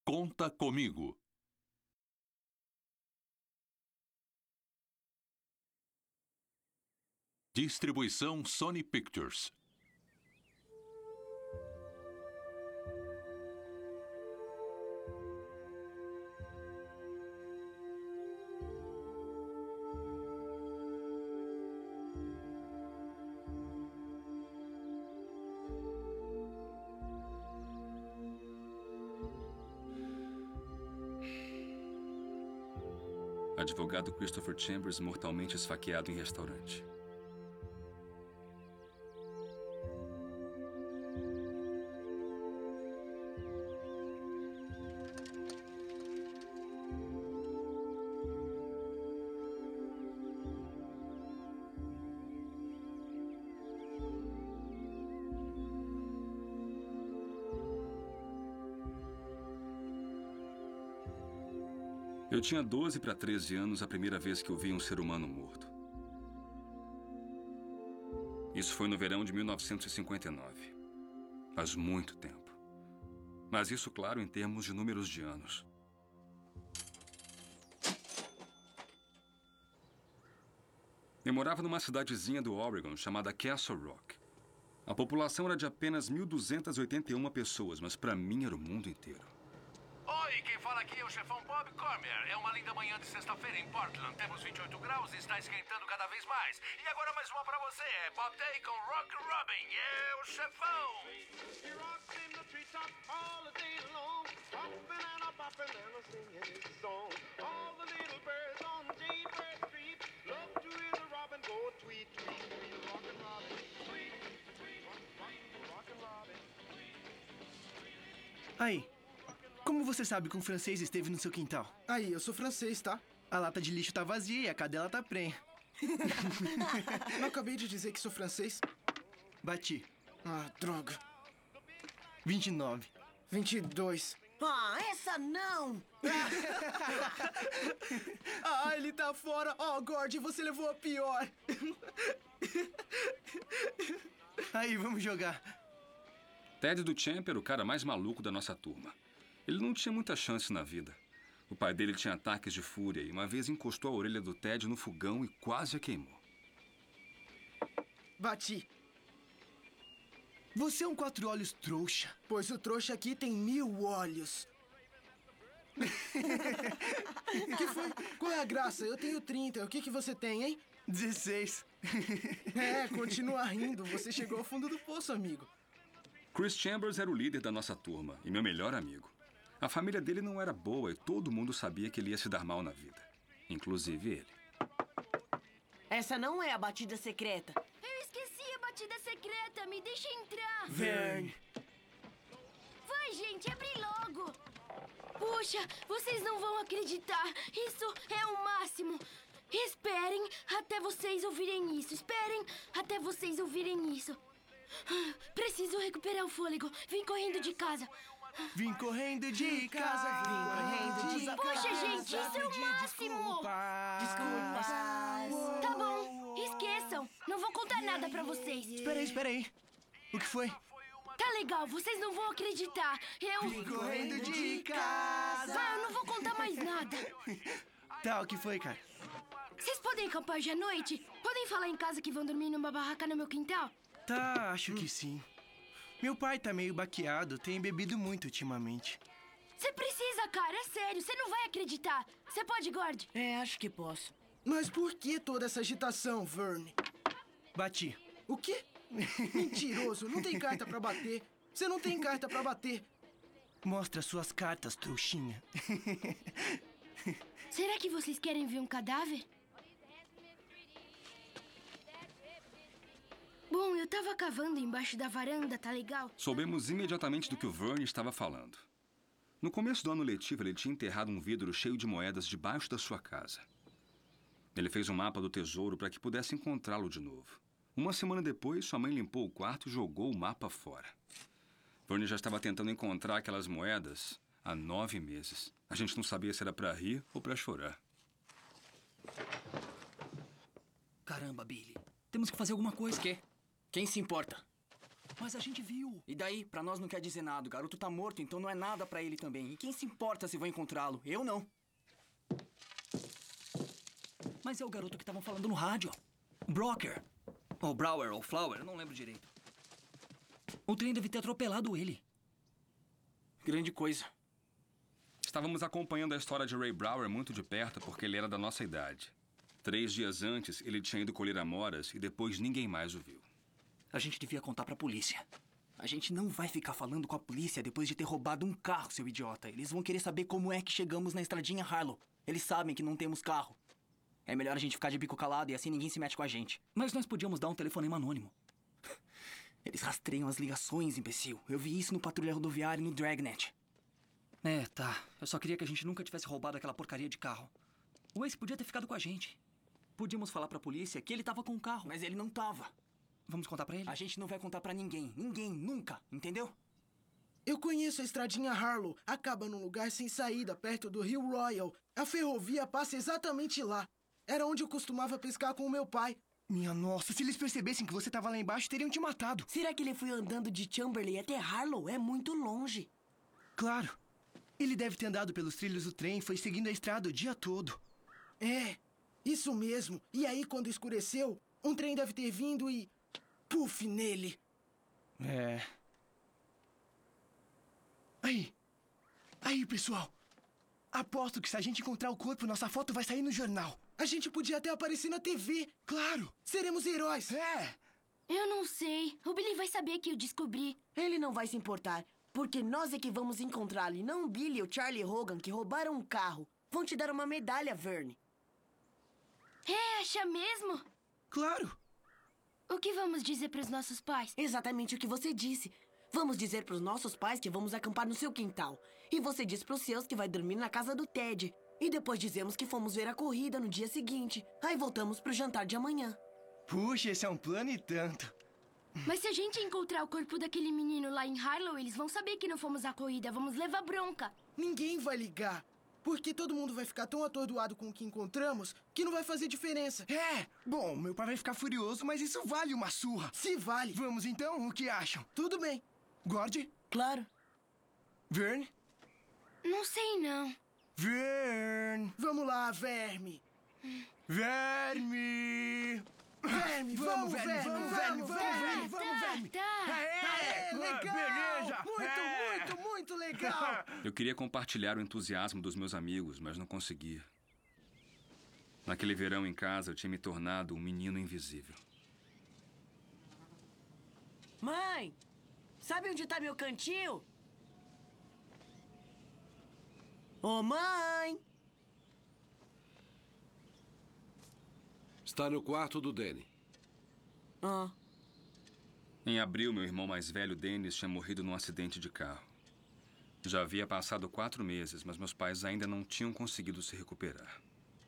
Conta Comigo. Distribuição Sony Pictures. Advogado Christopher Chambers mortalmente esfaqueado em restaurante. Eu tinha 12 para 13 anos a primeira vez que eu vi um ser humano morto. Isso foi no verão de 1959. Faz muito tempo. Mas isso, claro, em termos de números de anos. Eu morava numa cidadezinha do Oregon chamada Castle Rock. A população era de apenas 1.281 pessoas, mas para mim era o mundo inteiro. Oi, quem fala aqui é o chefão Bob Cormier. É uma linda manhã de sexta-feira em Portland. Temos 28 graus e está esquentando cada vez mais. E agora mais uma pra você. É Bob Day com Rock Robin. É o chefão. He rocks in the treetop all the day long, hopping and a bopping and a singing his song. All the little birds on Jaybird Street love to hear the robin go tweet, tweet, tweet. Rockin' Robin, tweet, tweet, rockin' Robin. Aí, como você sabe que um francês esteve no seu quintal? Aí, eu sou francês, tá? A lata de lixo tá vazia e a cadela tá prenha. Não acabei de dizer que sou francês? Bati. Ah, droga. 29. 22. Ah, essa não! Ah, ele tá fora. Oh, Gord, você levou a pior. Aí, vamos jogar. Ted Duchamp era o cara mais maluco da nossa turma. Ele não tinha muita chance na vida. O pai dele tinha ataques de fúria e uma vez encostou a orelha do Ted no fogão e quase a queimou. Bati. Você é um quatro olhos trouxa. Pois o trouxa aqui tem 1000 olhos. Que foi? Qual é a graça? Eu tenho 30. O que você tem, hein? 16. É, continua rindo. Você chegou ao fundo do poço, amigo. Chris Chambers era o líder da nossa turma e meu melhor amigo. A família dele não era boa e todo mundo sabia que ele ia se dar mal na vida. Inclusive ele. Essa não é a batida secreta. Eu esqueci a batida secreta. Me deixa entrar. Verne. Vai, gente, abre logo. Puxa, vocês não vão acreditar. Isso é o máximo. Esperem até vocês ouvirem isso. Esperem até vocês ouvirem isso. Preciso recuperar o fôlego. Vim correndo de casa. Vim correndo de casa, vim correndo de casa. Poxa, gente, isso é o máximo. Desculpas. Tá bom, esqueçam. Não vou contar nada pra vocês. Espera aí. O que foi? Tá legal, vocês não vão acreditar. Vim correndo de casa. Ah, eu não vou contar mais nada. Tá, o que foi, cara? Vocês podem acampar hoje à noite? Podem falar em casa que vão dormir numa barraca no meu quintal? Tá, acho que sim. Meu pai tá meio baqueado, tem bebido muito ultimamente. Você precisa, cara, é sério, você não vai acreditar. Você pode, Gord? É, acho que posso. Mas por que toda essa agitação, Verne? Bati. O quê? Mentiroso, não tem carta pra bater. Você não tem carta pra bater. Mostra suas cartas, trouxinha. Será que vocês querem ver um cadáver? Bom, eu tava cavando embaixo da varanda, tá legal? Soubemos imediatamente do que o Verne estava falando. No começo do ano letivo, ele tinha enterrado um vidro cheio de moedas debaixo da sua casa. Ele fez um mapa do tesouro para que pudesse encontrá-lo de novo. Uma semana depois, sua mãe limpou o quarto e jogou o mapa fora. Verne já estava tentando encontrar aquelas moedas há 9 meses. A gente não sabia se era para rir ou para chorar. Caramba, Billy. Temos que fazer alguma coisa. Quê? Quem se importa? Mas a gente viu. E daí? Pra nós não quer dizer nada. O garoto tá morto, então não é nada pra ele também. E quem se importa se vão encontrá-lo? Eu não. Mas é o garoto que estavam falando no rádio. Brocker. Ou Brower, ou Flower, eu não lembro direito. O trem deve ter atropelado ele. Grande coisa. Estávamos acompanhando a história de Ray Brower muito de perto porque ele era da nossa idade. 3 dias antes, ele tinha ido colher amoras e depois ninguém mais o viu. A gente devia contar pra polícia. A gente não vai ficar falando com a polícia depois de ter roubado um carro, seu idiota. Eles vão querer saber como é que chegamos na estradinha Harlow. Eles sabem que não temos carro. É melhor a gente ficar de bico calado e assim ninguém se mete com a gente. Mas nós podíamos dar um telefonema anônimo. Eles rastreiam as ligações, imbecil. Eu vi isso no Patrulha Rodoviária e no Dragnet. É, tá. Eu só queria que a gente nunca tivesse roubado aquela porcaria de carro. O Ace podia ter ficado com a gente. Podíamos falar pra polícia que ele tava com o carro, mas ele não tava. Vamos contar pra ele? A gente não vai contar pra ninguém. Ninguém, nunca. Entendeu? Eu conheço a estradinha Harlow. Acaba num lugar sem saída, perto do Rio Royal. A ferrovia passa exatamente lá. Era onde eu costumava pescar com o meu pai. Minha nossa, se eles percebessem que você tava lá embaixo, teriam te matado. Será que ele foi andando de Chamberlain até Harlow? É muito longe. Claro. Ele deve ter andado pelos trilhos do trem e foi seguindo a estrada o dia todo. É, isso mesmo. E aí, quando escureceu, um trem deve ter vindo e... puf nele. É. Aí, pessoal. Aposto que se a gente encontrar o corpo, nossa foto vai sair no jornal. A gente podia até aparecer na TV. Claro. Seremos heróis. É. Eu não sei. O Billy vai saber que eu descobri. Ele não vai se importar, porque nós é que vamos encontrá-lo, e não o Billy ou Charlie Hogan, que roubaram um carro. Vão te dar uma medalha, Verne. É, acha mesmo? Claro. O que vamos dizer pros nossos pais? Exatamente o que você disse. Vamos dizer pros nossos pais que vamos acampar no seu quintal. E você diz pros seus que vai dormir na casa do Ted. E depois dizemos que fomos ver a corrida no dia seguinte. Aí voltamos pro jantar de amanhã. Puxa, esse é um plano e tanto. Mas se a gente encontrar o corpo daquele menino lá em Harlow, eles vão saber que não fomos à corrida. Vamos levar bronca. Ninguém vai ligar. Porque todo mundo vai ficar tão atordoado com o que encontramos que não vai fazer diferença. É. Bom, meu pai vai ficar furioso, mas isso vale uma surra. Se vale. Vamos então? O que acham? Tudo bem. Gord? Claro. Verne? Não sei, não. Verne! Vamos lá, verme. Verme! Verme, vamos, verme, vamos, verme, vamos, verme, vamos, verme. Tá. Aê, legal! Beleza! Muito legal! Eu queria compartilhar o entusiasmo dos meus amigos, mas não conseguia. Naquele verão em casa, eu tinha me tornado um menino invisível. Mãe, sabe onde tá meu cantil? Ô, mãe! Está no quarto do Danny. Ah. Em abril, meu irmão mais velho, Dennis, tinha morrido num acidente de carro. Já havia passado 4 meses, mas meus pais ainda não tinham conseguido se recuperar.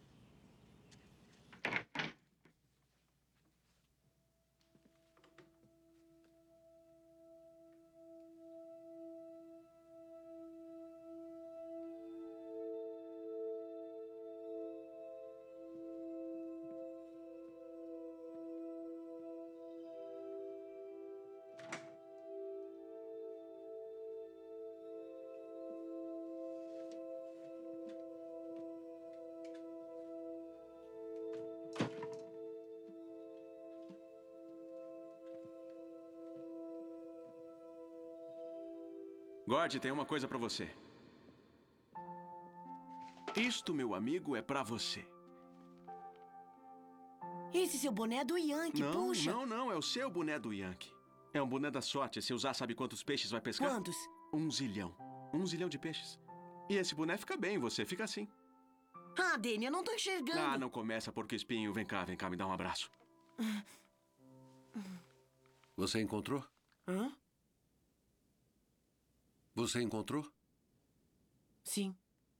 Gord, tem uma coisa pra você. Isto, meu amigo, é pra você. Esse seu boné é do Yankee, puxa. Não, é o seu boné do Yankee. É um boné da sorte. Se usar, sabe quantos peixes vai pescar? Quantos? 1 zilhão. 1 zilhão de peixes. E esse boné fica bem, você fica assim. Ah, Danny, eu não tô enxergando. Ah, não começa, porco espinho. Vem cá, me dá um abraço. Você encontrou? Hã? Você encontrou? Sim.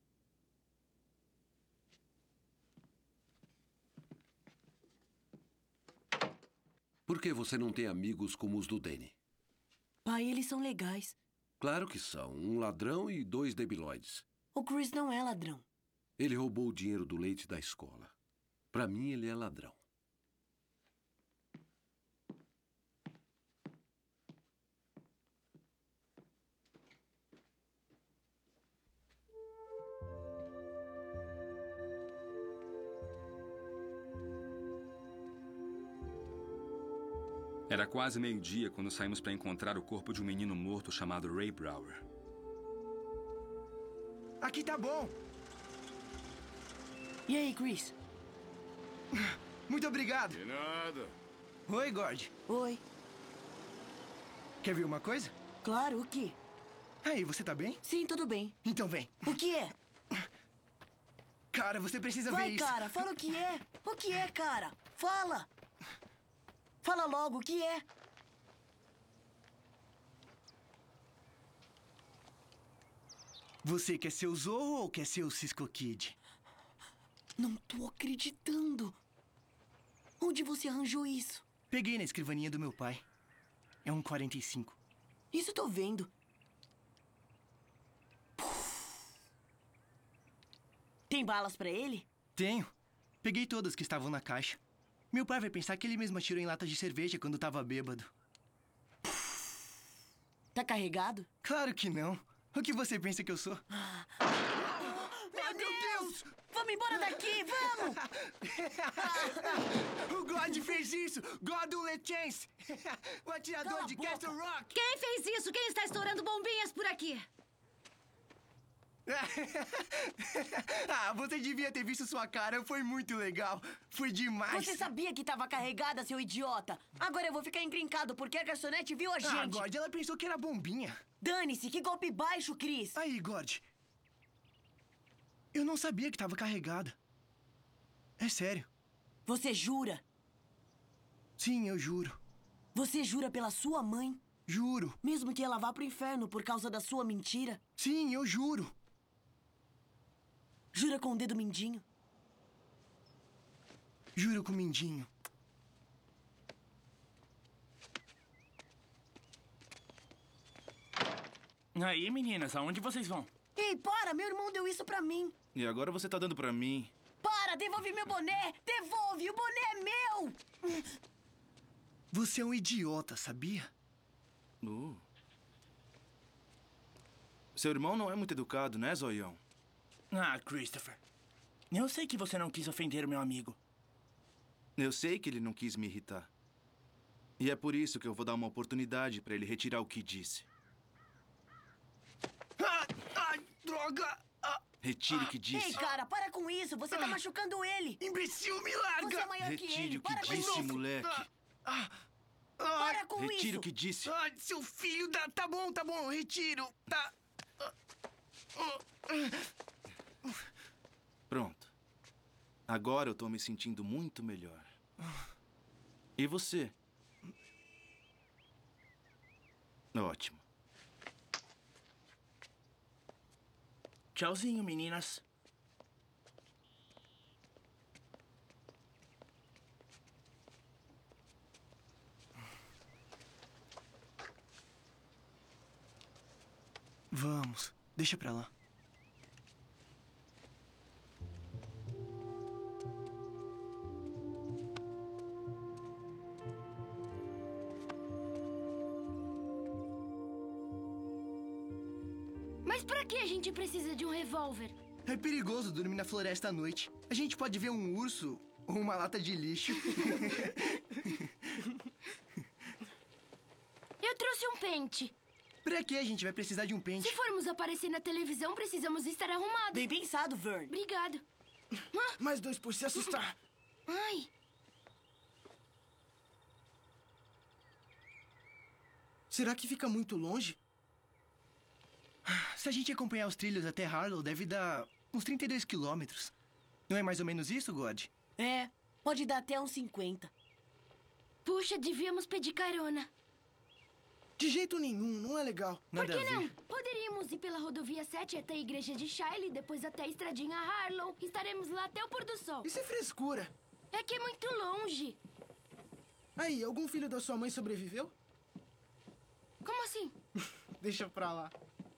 Por que você não tem amigos como os do Danny? Pai, eles são legais. Claro que são. Um ladrão e 2 debilóides. O Chris não é ladrão. Ele roubou o dinheiro do leite da escola. Pra mim, ele é ladrão. Era quase meio-dia quando saímos para encontrar o corpo de um menino morto chamado Ray Brower. Aqui tá bom. E aí, Chris? Muito obrigado. De nada. Oi, Gord. Oi. Quer ver uma coisa? Claro, o quê? Aí, você tá bem? Sim, tudo bem. Então vem. O que é? Cara, você precisa Vai, ver isso. cara, fala o que é. O que é, cara? Fala. Fala logo, o que é? Você quer ser o Zorro ou quer ser o Cisco Kid? Não tô acreditando. Onde você arranjou isso? Peguei na escrivaninha do meu pai. É um 45. Isso tô vendo. Tem balas pra ele? Tenho. Peguei todas que estavam na caixa. Meu pai vai pensar que ele mesmo atirou em latas de cerveja quando tava bêbado. Tá carregado? Claro que não. O que você pensa que eu sou? Meu Deus! Vamos embora daqui, vamos! O God fez isso! God don't let chance! O atirador Cala a de boca. Castle Rock! Quem fez isso? Quem está estourando bombinhas por aqui? Você devia ter visto sua cara. Foi muito legal. Foi demais. Você sabia que tava carregada, seu idiota? Agora eu vou ficar encrencado porque a garçonete viu a gente. God, ela pensou que era bombinha. Dane-se, que golpe baixo, Chris. Aí, God. Eu não sabia que tava carregada. É sério. Você jura? Sim, eu juro. Você jura pela sua mãe? Juro. Mesmo que ela vá pro inferno por causa da sua mentira? Sim, eu juro. Jura com o dedo mindinho? Juro com o mindinho. Aí, meninas, aonde vocês vão? Ei, para! Meu irmão deu isso pra mim. E agora você tá dando pra mim. Para! Devolve meu boné! Devolve! O boné é meu! Você é um idiota, sabia? Seu irmão não é muito educado, né, Zoião? Ah, Christopher. Eu sei que você não quis ofender meu amigo. Eu sei que ele não quis me irritar. E é por isso que eu vou dar uma oportunidade pra ele retirar o que disse. Ai, droga! Retire o que disse. Ei, cara, para com isso! Você tá machucando ele! Imbecil, me larga! Você é maior que Retire ele! o que Para com disse, isso! moleque. Para com Retire isso! o que disse. Ai, seu filho da... Tá bom, retiro. Tá... Pronto. Agora eu tô me sentindo muito melhor. E você? Ótimo. Tchauzinho, meninas. Vamos, deixa pra lá. Mas pra que a gente precisa de um revólver? É perigoso dormir na floresta à noite. A gente pode ver um urso ou uma lata de lixo. Eu trouxe um pente. Pra que a gente vai precisar de um pente? Se formos aparecer na televisão, precisamos estar arrumados. Bem pensado, Vern. Obrigado. Mais 2 por se assustar. Ai, Será que fica muito longe? Se a gente acompanhar os trilhos até Harlow, deve dar uns 32 quilômetros. Não é mais ou menos isso, God? É, pode dar até uns 50. puxa, devíamos pedir carona. De jeito nenhum, não é legal. Por que não? Poderíamos ir pela rodovia 7 até a igreja de Shiley, depois até a estradinha Harlow. Estaremos lá até o pôr do sol. Isso é frescura. É que é muito longe. Aí, algum filho da sua mãe sobreviveu? Como assim? Deixa pra lá.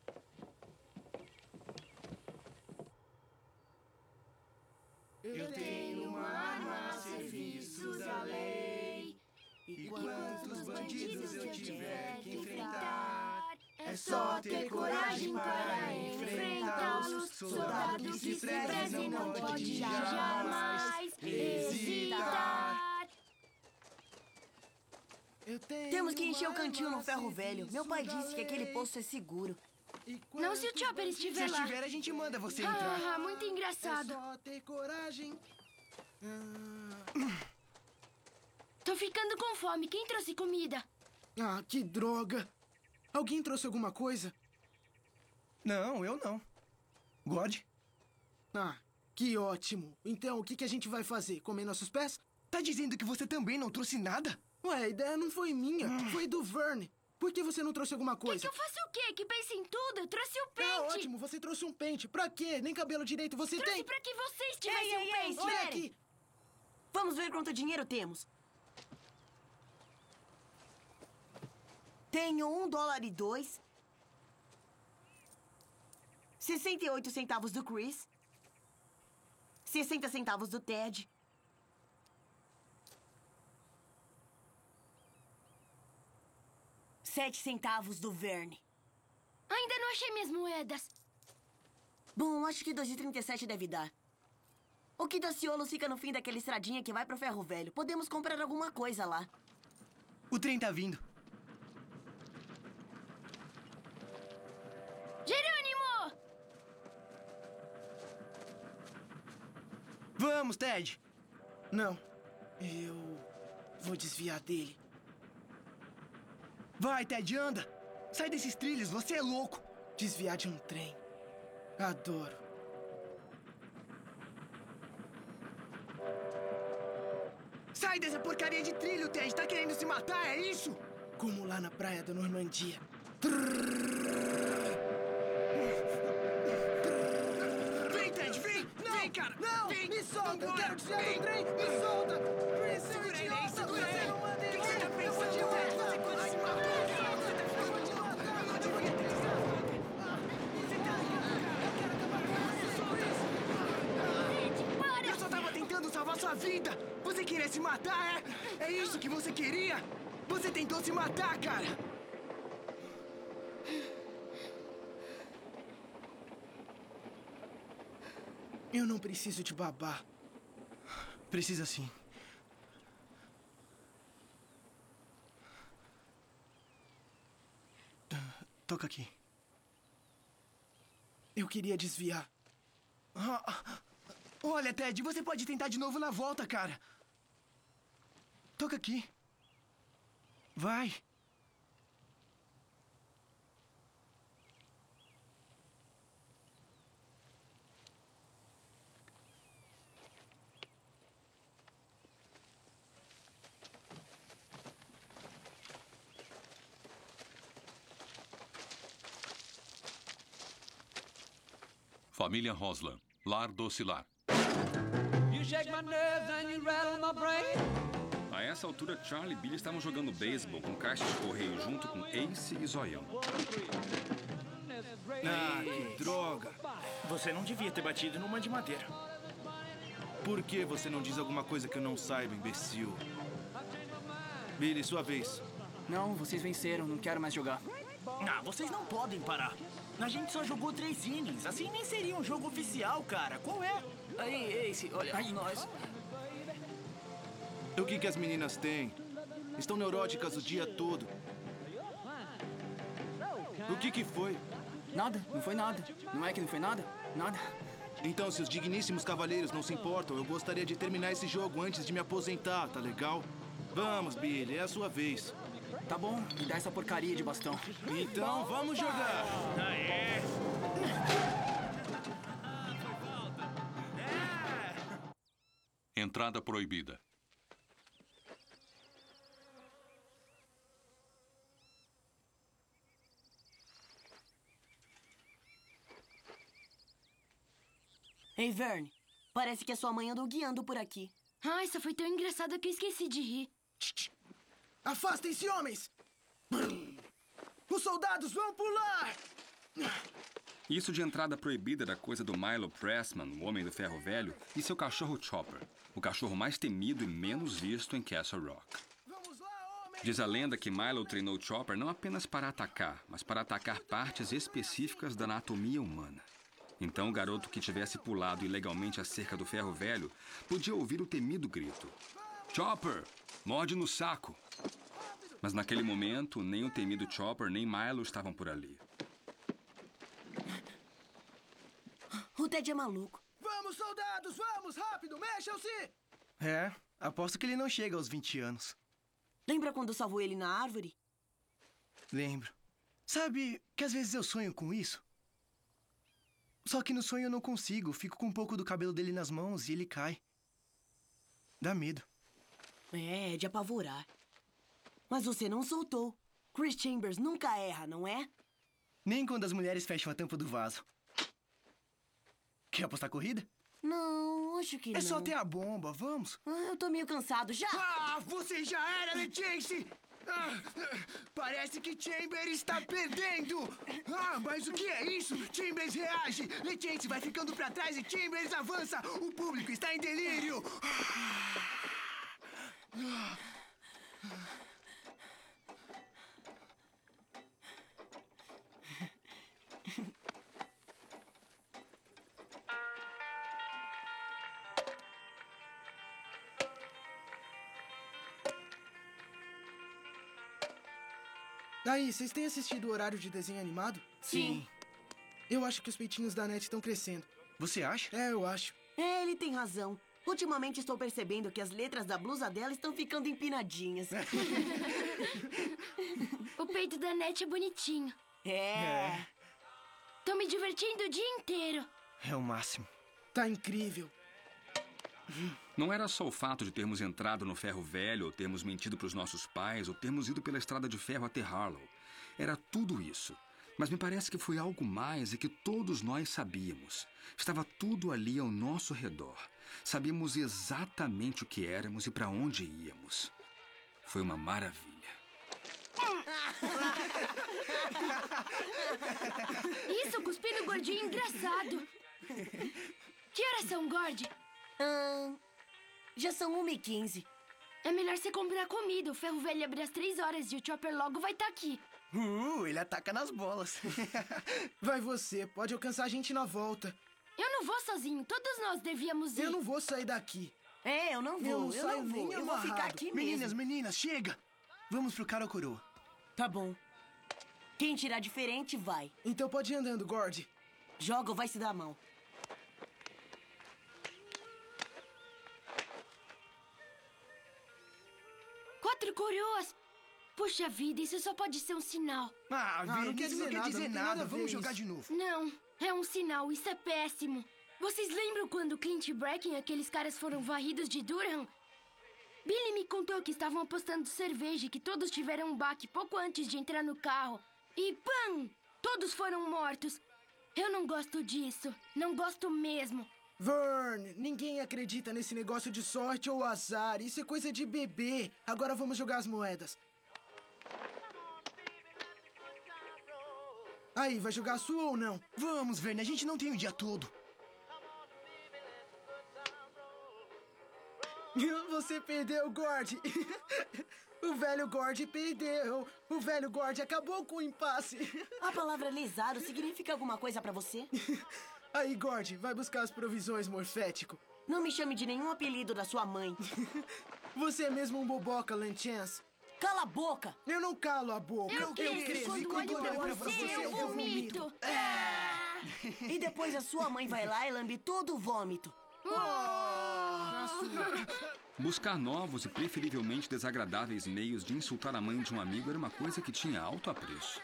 Eu tenho uma arma a serviço da lei. E quantos bandidos eu tiver que enfrentar, é só ter coragem para enfrentá-los. Soldado que se preze não pode jamais hesitar. Temos que encher o cantinho no ferro velho. Meu pai disse que aquele poço é seguro. Não se o Chopper estiver Se lá. estiver, a gente manda você entrar. Muito engraçado. É só ter coragem. Tô ficando com fome. Quem trouxe comida? Ah, que droga. Alguém trouxe alguma coisa? Não, eu não. God? Ah, que ótimo. Então, o que a gente vai fazer? Comer nossos pés? Tá dizendo que você também não trouxe nada? Ué, a ideia não foi minha. Foi do Vern. Por que você não trouxe alguma coisa? Que eu faço o quê? Que pense em tudo? Eu trouxe o pente. Tá ótimo, você trouxe um pente. Pra quê? Nem cabelo direito você trouxe tem. pra que vocês tivessem um pente. Olha aqui. Vamos ver quanto dinheiro temos. Tenho $1.02. 68 centavos do Chris. 60 centavos do Ted. 7 centavos do Verne. Ainda não achei minhas moedas. Bom, acho que 2,37 deve dar. O que Daciolo fica no fim daquela estradinha que vai pro ferro velho. Podemos comprar alguma coisa lá. O trem tá vindo. Jerônimo! Vamos, Ted. Não, eu vou desviar dele. Vai, Ted, anda. Sai desses trilhos, você é louco. Desviar de um trem. Adoro. Sai dessa porcaria de trilho, Ted. Tá querendo se matar, é isso? Como lá na praia da Normandia. Vem, Ted, vem! Não, vem, cara! Não! Vem! Me solta! Vambora. Eu quero desviar Vem. do trem! Me solta! Chris, seu Segura ele aí, idiota! segura Você ele. não manda O que ele! você tá Eu vou pensando, te Ted? matar! Você quase se matou, cara. Você tá Eu vou te matar! Eu devia ter Eu só tava tentando salvar sua vida! Você queria se matar, é? É isso que você queria? Você tentou se matar, cara! Eu não preciso de babá. Precisa sim. Toca aqui. Eu queria desviar. Olha, Ted, você pode tentar de novo na volta, cara. Toca aqui. Vai. Família Roslan, lar docilar. A essa altura, Charlie e Billy estavam jogando beisebol com caixa de correio junto com Ace e Zoião. Ah, que droga. Você não devia ter batido numa de madeira. Por que você não diz alguma coisa que eu não saiba, imbecil? Billy, sua vez. Não, vocês venceram, não quero mais jogar. Ah, vocês não podem parar. A gente só jogou 3 innings. Assim nem seria um jogo oficial, cara. Qual é? Aí, Ace, olha, aí nós... O que as meninas têm? Estão neuróticas o dia todo. O que foi? Nada, não foi nada. Não é que não foi nada? Nada. Então, se os digníssimos cavalheiros não se importam, eu gostaria de terminar esse jogo antes de me aposentar, tá legal? Vamos, Billy, é a sua vez. Tá bom, me dá essa porcaria de bastão. Então, vamos jogar! Aê! Entrada proibida. Ei, Verne, parece que a sua mãe andou guiando por aqui. Ai, isso foi tão engraçado que eu esqueci de rir. Afastem-se, homens! Os soldados vão pular! Isso de entrada proibida era coisa do Milo Pressman, o homem do ferro velho, e seu cachorro Chopper, o cachorro mais temido e menos visto em Castle Rock. Diz a lenda que Milo treinou Chopper não apenas para atacar, mas para atacar partes específicas da anatomia humana. Então o garoto que tivesse pulado ilegalmente a cerca do ferro velho podia ouvir o temido grito: Chopper, morde no saco! Mas naquele momento, nem o temido Chopper nem Milo estavam por ali. O Ted é maluco. Vamos, soldados, vamos, rápido, mexam-se! É, aposto que ele não chega aos 20 anos. Lembra quando salvou ele na árvore? Lembro. Sabe que às vezes eu sonho com isso? Só que no sonho eu não consigo. Fico com um pouco do cabelo dele nas mãos e ele cai. Dá medo. É de apavorar. Mas você não soltou. Chris Chambers nunca erra, não é? Nem quando as mulheres fecham a tampa do vaso. Quer apostar corrida? Não, acho que não. É só ter a bomba, vamos. Eu tô meio cansado já. Ah, você já era, Letiense! Parece que Chambers está perdendo! Mas o que é isso? Chambers reage! Letiense vai ficando pra trás e Chambers avança! O público está em delírio! Aí, vocês têm assistido o horário de desenho animado? Sim. Eu acho que os peitinhos da NET estão crescendo. Você acha? É, eu acho. É, ele tem razão. Ultimamente estou percebendo que as letras da blusa dela estão ficando empinadinhas. O peito da NET é bonitinho. É. Tô me divertindo o dia inteiro. É o máximo. Tá incrível. Não era só o fato de termos entrado no ferro velho, ou termos mentido para os nossos pais, ou termos ido pela estrada de ferro até Harlow. Era tudo isso. Mas me parece que foi algo mais e que todos nós sabíamos. Estava tudo ali ao nosso redor. Sabíamos exatamente o que éramos e para onde íamos. Foi uma maravilha. Isso, cuspi no gordinho engraçado. Que horas são, Gord? Já são 1h15. É melhor você comprar comida. O ferro velho abre às 3 horas e o Chopper logo vai estar aqui. Ele ataca nas bolas. Vai você, pode alcançar a gente na volta. Eu não vou sozinho, todos nós devíamos ir. Eu não vou sair daqui. É, eu não vou, eu não vou. Eu vou ficar aqui mesmo. Meninas, chega! Vamos pro cara ou coroa. Tá bom. Quem tirar diferente, vai. Então pode ir andando, Gord. Joga ou vai se dar a mão. Quatro coroas! Puxa vida, isso só pode ser um sinal. Não quer dizer nada. Vamos jogar de novo. Não, é um sinal, isso é péssimo. Vocês lembram quando Clint Bracken e aqueles caras foram varridos de Durham? Billy me contou que estavam apostando cerveja e que todos tiveram um baque pouco antes de entrar no carro. E pam! Todos foram mortos. Eu não gosto disso. Não gosto mesmo. Vern, ninguém acredita nesse negócio de sorte ou azar. Isso é coisa de bebê. Agora vamos jogar as moedas. Aí, vai jogar a sua ou não? Vamos, Verne, a gente não tem o dia todo. Você perdeu, Gord. O velho Gord perdeu. O velho Gord acabou com o impasse. A palavra lesado significa alguma coisa pra você? Aí, Gord, vai buscar as provisões, morfético. Não me chame de nenhum apelido da sua mãe. Você é mesmo um boboca, Lanchance. Cala a boca! Eu não calo a boca. Eu cresço. E quando olho pra você, eu vomito. E depois a sua mãe vai lá e lambe todo o vômito. Buscar novos e preferivelmente desagradáveis meios de insultar a mãe de um amigo era uma coisa que tinha alto apreço.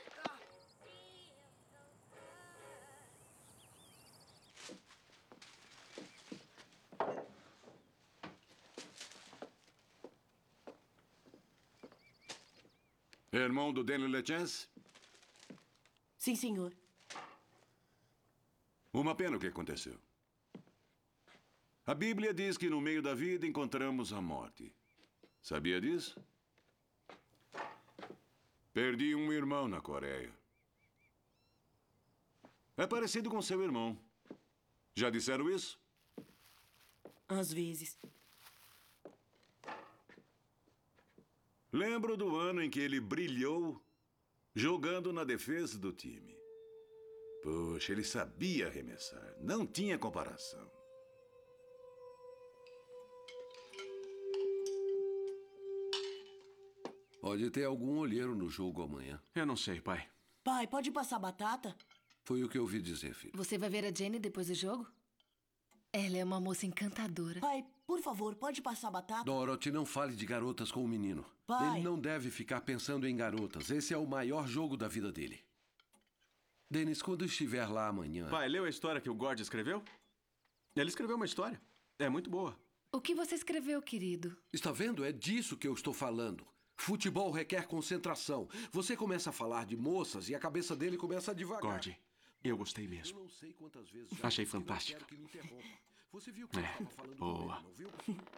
Irmão do Danny Lechance? Sim, senhor. Uma pena o que aconteceu. A Bíblia diz que no meio da vida encontramos a morte. Sabia disso? Perdi um irmão na Coreia. É parecido com seu irmão. Já disseram isso? Às vezes. Lembro do ano em que ele brilhou jogando na defesa do time. Poxa, ele sabia arremessar. Não tinha comparação. Pode ter algum olheiro no jogo amanhã. Eu não sei, pai. Pai, pode passar batata? Foi o que eu ouvi dizer, filho. Você vai ver a Jenny depois do jogo? Ela é uma moça encantadora. Pai, por favor, pode passar batata? Dorothy, não fale de garotas com o menino. Pai. Ele não deve ficar pensando em garotas. Esse é o maior jogo da vida dele. Dennis, quando estiver lá amanhã... Pai, leu a história que o Gord escreveu? Ele escreveu uma história. É muito boa. O que você escreveu, querido? Está vendo? É disso que eu estou falando. Futebol requer concentração. Você começa a falar de moças e a cabeça dele começa a divagar. Gord, eu gostei mesmo. Eu não sei quantas vezes Achei disse que não fantástico. quero que me interrompa. Você viu que eu estava falando boa. com ele, não viu?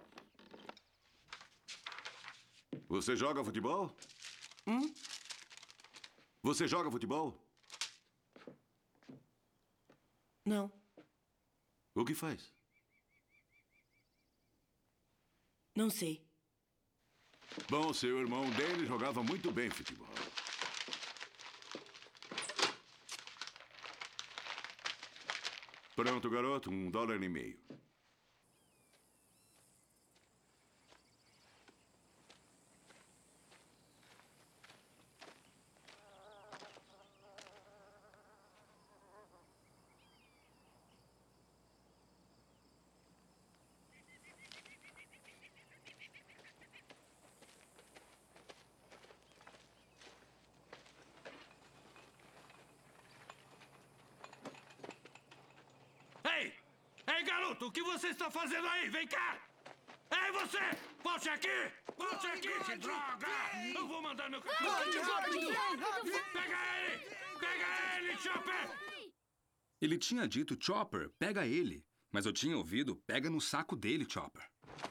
Você joga futebol? Você joga futebol? Não. O que faz? Não sei. Bom, seu irmão dele jogava muito bem futebol. Pronto, garoto, $1,50. Ei! Ei, garoto, o que você está fazendo aí? Vem cá! Ei, você! Volte aqui! Volte aqui, que droga! Eu vou mandar meu cachorro! Pega ele! Pega ele, Chopper! Ele tinha dito, Chopper, pega ele. Mas eu tinha ouvido, pega no saco dele, Chopper.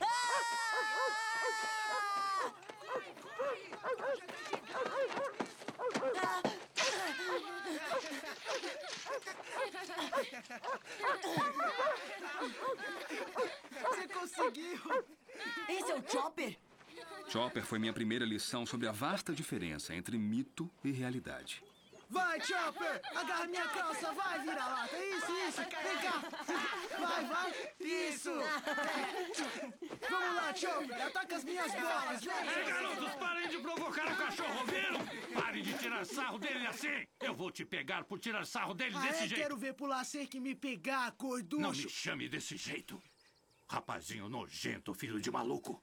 Você conseguiu! Esse é o Chopper? Chopper foi minha primeira lição sobre a vasta diferença entre mito e realidade. Vai, Chopper! Agarra minha calça, vai, vira-lata! Isso! Vem cá! Vai! Isso! Vamos lá, Chopper! Ataca as minhas bolas! Ei, garotos, parem de provocar o cachorro, ouviram? Parem de tirar sarro dele assim! Eu vou te pegar por tirar sarro dele desse jeito! Quero ver pular cerca e me pegar, gorducho! Não me chame desse jeito! Rapazinho nojento, filho de maluco!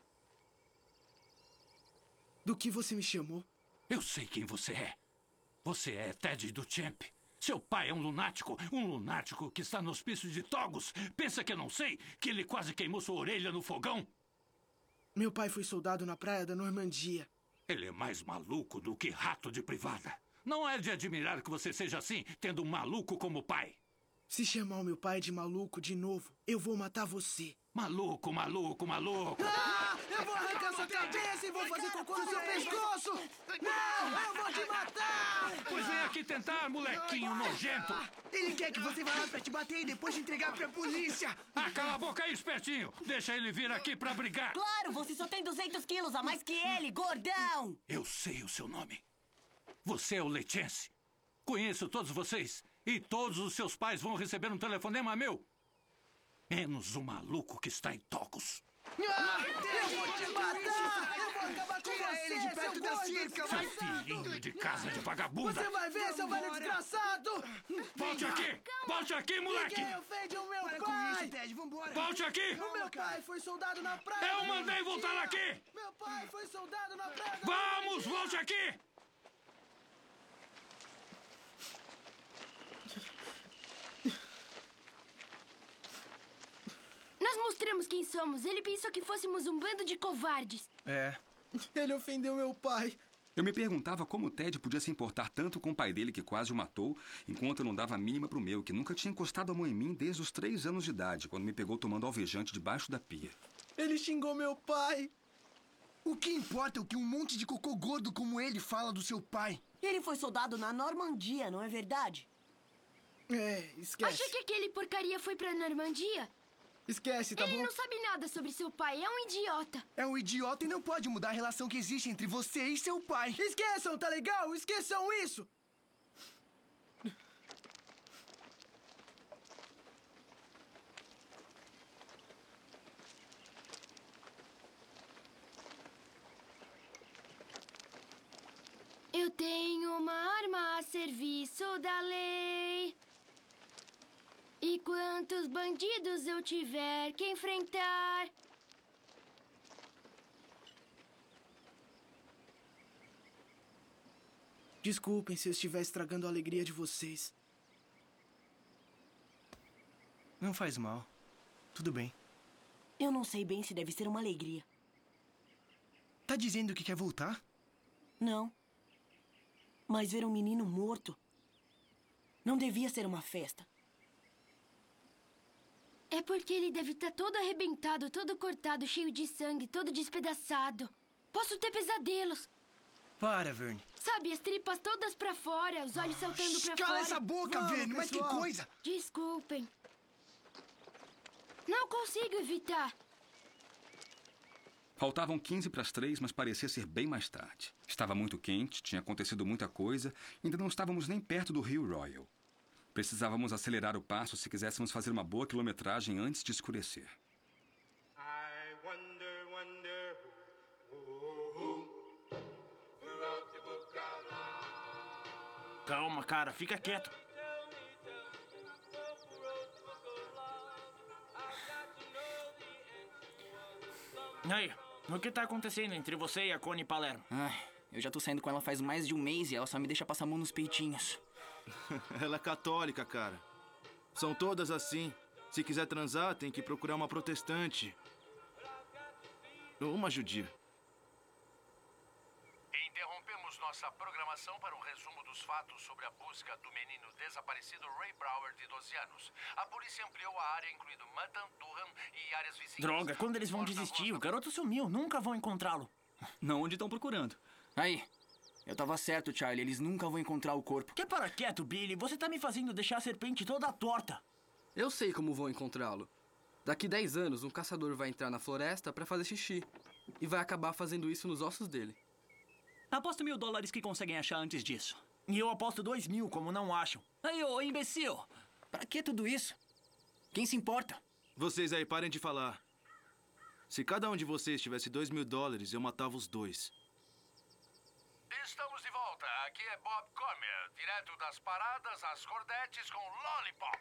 Do que você me chamou? Eu sei quem você é. Você é Ted do Champ. Seu pai é um lunático que está no hospício de Togos. Pensa que eu não sei que ele quase queimou sua orelha no fogão? Meu pai foi soldado na praia da Normandia. Ele é mais maluco do que rato de privada. Não é de admirar que você seja assim, tendo um maluco como pai. Se chamar o meu pai de maluco de novo, eu vou matar você. Maluco! Ah! Eu vou arrancar sua cabeça e vou fazer cocô no seu pescoço! Não! Eu vou te matar! Pois vem aqui tentar, molequinho nojento! Ele quer que você vá lá pra te bater e depois te entregar pra polícia! Ah, cala a boca aí, espertinho! Deixa ele vir aqui pra brigar! Claro, você só tem 200 quilos a mais que ele, gordão! Eu sei o seu nome. Você é o Lechense. Conheço todos vocês. E todos os seus pais vão receber um telefonema meu. Menos o maluco que está em Tocos. Eu vou te matar! Eu vou acabar com você, ele de perto da cerca, Seu filhinho de casa de vagabunda! Você vai ver, seu velho desgraçado! Volte aqui! Volte aqui, moleque! Ninguém ofende o meu Para com pai! isso, Ted, vambora! Volte aqui! O meu pai foi soldado na praia! Eu da mandei voltar Normandia. aqui! Meu pai foi soldado na praia da Vamos, Normandia. volte aqui! Nós mostramos quem somos. Ele pensou que fôssemos um bando de covardes. É. Ele ofendeu meu pai. Eu me perguntava como o Ted podia se importar tanto com o pai dele que quase o matou, enquanto eu não dava a mínima pro meu, que nunca tinha encostado a mão em mim desde os 3 anos de idade, quando me pegou tomando alvejante debaixo da pia. Ele xingou meu pai. O que importa é o que um monte de cocô gordo como ele fala do seu pai. Ele foi soldado na Normandia, não é verdade? É, esquece. Acha que aquele porcaria foi pra Normandia? Esquece, tá Ele bom? não sabe nada sobre seu pai. É um idiota. É um idiota e não pode mudar a relação que existe entre você e seu pai. Esqueçam, tá legal? Esqueçam isso! serviço da lei. E quantos bandidos eu tiver que enfrentar. Desculpem se eu estiver estragando a alegria de vocês. Não faz mal. Tudo bem. Eu não sei bem se deve ser uma alegria. Tá dizendo que quer voltar? Não. Mas ver um menino morto não devia ser uma festa. É porque ele deve estar todo arrebentado, todo cortado, cheio de sangue, todo despedaçado. Posso ter pesadelos. Para, Verne. Sabe, as tripas todas pra fora, os olhos saltando pra Cala fora. essa boca, Verne, mas que coisa! Desculpem. Não consigo evitar. Faltavam 15 para as 3, mas parecia ser bem mais tarde. Estava muito quente, tinha acontecido muita coisa, ainda não estávamos nem perto do Rio Royal. Precisávamos acelerar o passo se quiséssemos fazer uma boa quilometragem antes de escurecer. I wonder, wonder, Calma, cara, fica quieto. E aí, o que tá acontecendo entre você e a Connie Palermo? Ai, eu já tô saindo com ela faz mais de um mês e ela só me deixa passar a mão nos peitinhos. Ela é católica, cara. São todas assim. Se quiser transar, tem que procurar uma protestante. Ou uma judia. Interrompemos nossa programação para um resumo dos fatos sobre a busca do menino desaparecido Ray Brower, de 12 anos. A polícia ampliou a área, incluindo Mutton, Durham e áreas vizinhas. Droga, quando eles vão desistir? O garoto sumiu, nunca vão encontrá-lo. Não onde estão procurando. Aí, eu tava certo, Charlie, eles nunca vão encontrar o corpo. Que para quieto, Billy, você tá me fazendo deixar a serpente toda torta. Eu sei como vão encontrá-lo. Daqui 10 anos, um caçador vai entrar na floresta pra fazer xixi. E vai acabar fazendo isso nos ossos dele. Aposto $1.000 que conseguem achar antes disso. E eu aposto 2.000, como não acham. Aí, ô imbecil! Pra que tudo isso? Quem se importa? Vocês aí, parem de falar. Se cada um de vocês tivesse $2.000, eu matava os dois. Estamos de volta. Aqui é Bob Cormier, direto das paradas às cordetes com Lollipop.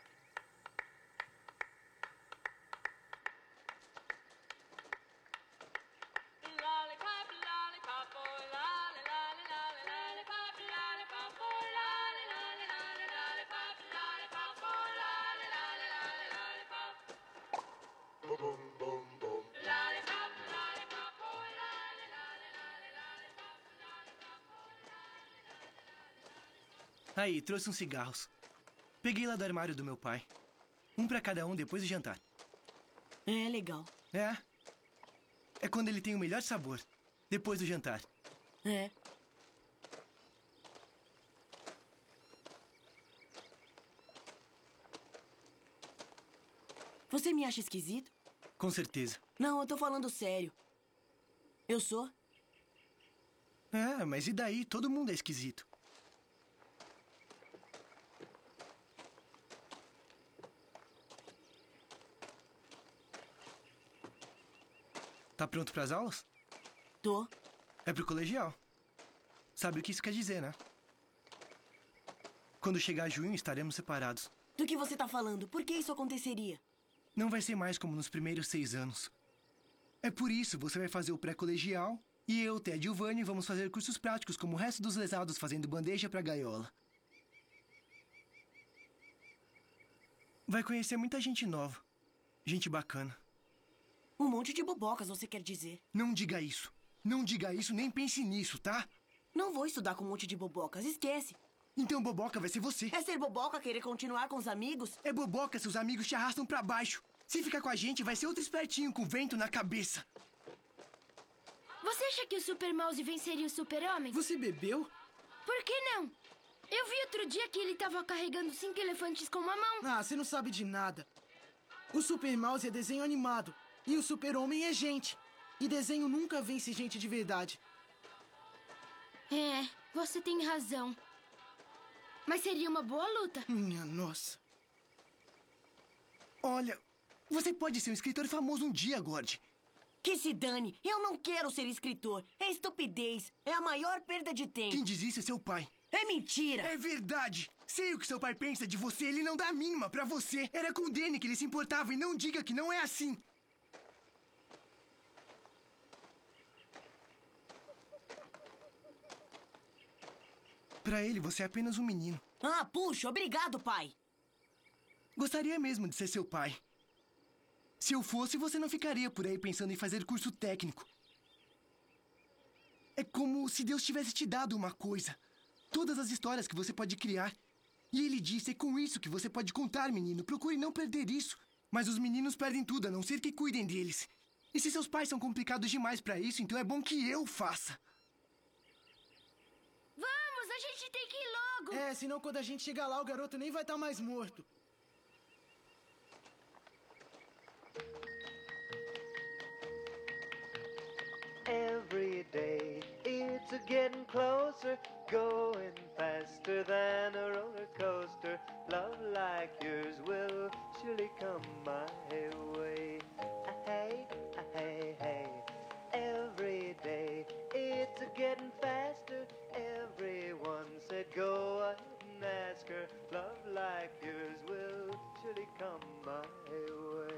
Aí, trouxe uns cigarros. Peguei lá do armário do meu pai. Um pra cada um depois do jantar. É legal. É. É quando ele tem o melhor sabor. Depois do jantar. É. Você me acha esquisito? Com certeza. Não, eu tô falando sério. Eu sou? É, mas e daí? Todo mundo é esquisito. Tá pronto pras aulas? Tô. É pro colegial. Sabe o que isso quer dizer, né? Quando chegar junho, estaremos separados. Do que você tá falando? Por que isso aconteceria? Não vai ser mais como nos primeiros 6 anos. É por isso, você vai fazer o pré-colegial e eu, Ted e o Vane vamos fazer cursos práticos como o resto dos lesados fazendo bandeja pra gaiola. Vai conhecer muita gente nova. Gente bacana. Um monte de bobocas, você quer dizer? Não diga isso. Não diga isso, nem pense nisso, tá? Não vou estudar com um monte de bobocas, esquece. Então boboca vai ser você. É ser boboca querer continuar com os amigos? É boboca se os amigos te arrastam pra baixo. Se ficar com a gente, vai ser outro espertinho com vento na cabeça. Você acha que o Super Mouse venceria o Super-Homem? Você bebeu? Por que não? Eu vi outro dia que ele tava carregando 5 elefantes com uma mão. Ah, você não sabe de nada. O Super Mouse é desenho animado. E o Super-Homem é gente. E desenho nunca vence gente de verdade. É, você tem razão. Mas seria uma boa luta. Minha nossa. Olha, você pode ser um escritor famoso um dia, Gord. Que se dane. Eu não quero ser escritor. É estupidez. É a maior perda de tempo. Quem diz isso é seu pai. É mentira! É verdade! Sei o que seu pai pensa de você, ele não dá a mínima pra você. Era com o Danny que ele se importava e não diga que não é assim. Pra ele, você é apenas um menino. Ah, puxa, obrigado, pai. Gostaria mesmo de ser seu pai. Se eu fosse, você não ficaria por aí pensando em fazer curso técnico. É como se Deus tivesse te dado uma coisa. Todas as histórias que você pode criar. E ele disse, é com isso que você pode contar, menino. Procure não perder isso. Mas os meninos perdem tudo, a não ser que cuidem deles. E se seus pais são complicados demais pra isso, então é bom que eu faça. Vamos, a gente tem que ir logo. É, senão quando a gente chegar lá, o garoto nem vai estar mais morto. Every day it's a getting closer, going faster than a roller coaster. Love like yours will surely come my way. Hey, hey, hey. Every day it's a getting faster. Everyone said go ahead and ask her. Love like yours will surely come my way.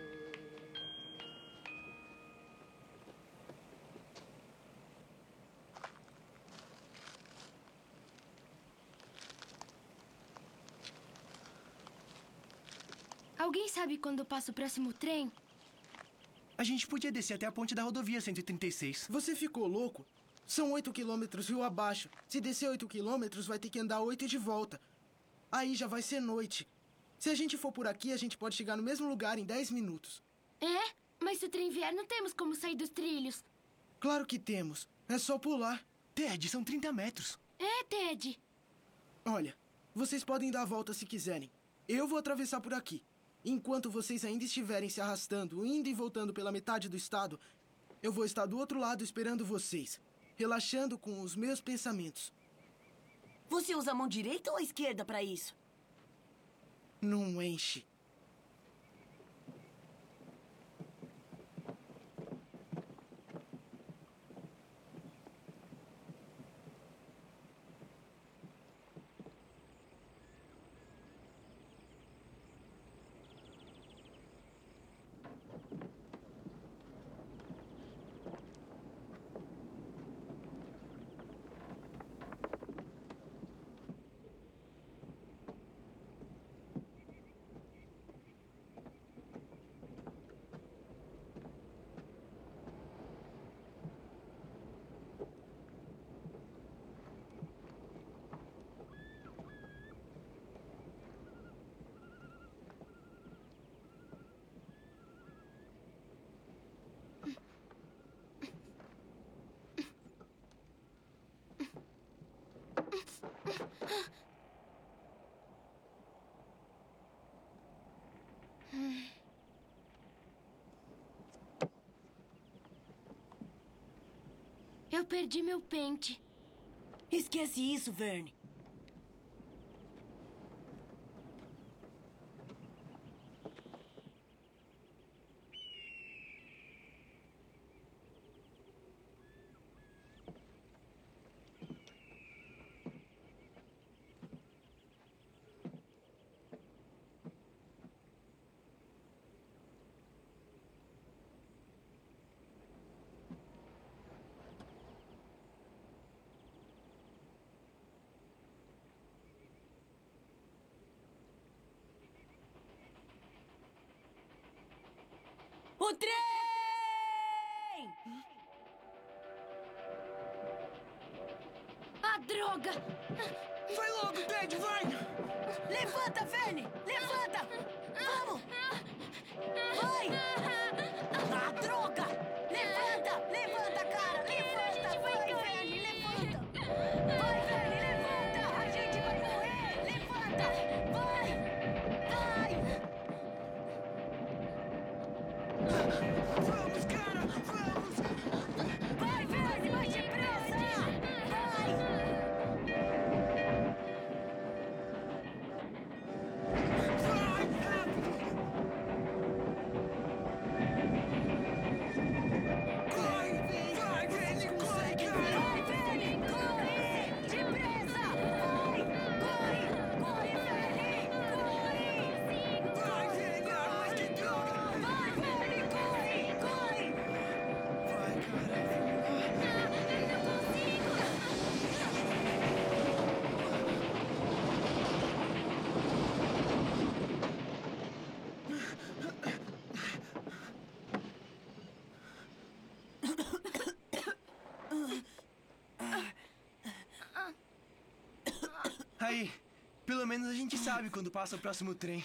Alguém sabe quando passa o próximo trem? A gente podia descer até a ponte da rodovia 136. Você ficou louco? São 8 quilômetros rio abaixo. Se descer 8 quilômetros, vai ter que andar 8 de volta. Aí já vai ser noite. Se a gente for por aqui, a gente pode chegar no mesmo lugar em 10 minutos. É? Mas se o trem vier, não temos como sair dos trilhos. Claro que temos. É só pular. Ted, são 30 metros. É, Ted. Olha, vocês podem dar a volta se quiserem. Eu vou atravessar por aqui. Enquanto vocês ainda estiverem se arrastando, indo e voltando pela metade do estado, eu vou estar do outro lado esperando vocês, relaxando com os meus pensamentos. Você usa a mão direita ou a esquerda pra isso? Não enche. Eu perdi meu pente. Esquece isso, Verne. O trem! Ah, droga! Vai logo, Ted, vai! Levanta, Verne! Levanta! Vamos! Vai! Ah, droga! Levanta! Levanta, cara! Levanta! Vai, Verne! Levanta! Vai, Verne! Levanta! A gente vai morrer! Levanta! Vai! Vai! Vamos, cara! Vamos! Vai, Verne! Vai depressa! Vai! Vai, Verne, corre, cara! Vai, Verne! Corre! Depressa! Aí, pelo menos a gente sabe quando passa o próximo trem.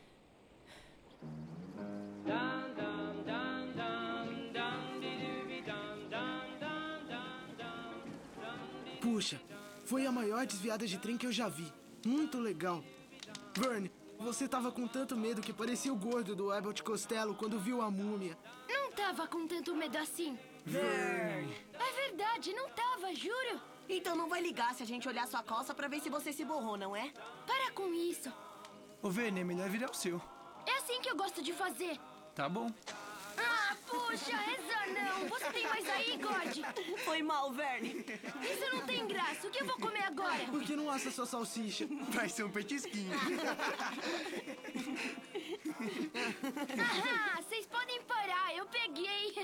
Puxa, foi a maior desviada de trem que eu já vi. Muito legal. Vern, você tava com tanto medo que parecia o gordo do Abbott Costello quando viu a múmia. Não tava com tanto medo assim. Vern! É verdade, não tava, juro. Então não vai ligar se a gente olhar sua calça pra ver se você se borrou, não é? Para com isso. Ô, Vern, é melhor virar o seu. É assim que eu gosto de fazer. Tá bom. Ah, puxa, reza não. Você tem mais aí, Gord? Foi mal, Verne. Isso não tem graça. O que eu vou comer agora? Por que não assa sua salsicha? Vai ser um petisquinho. Aham, vocês podem parar. Eu peguei.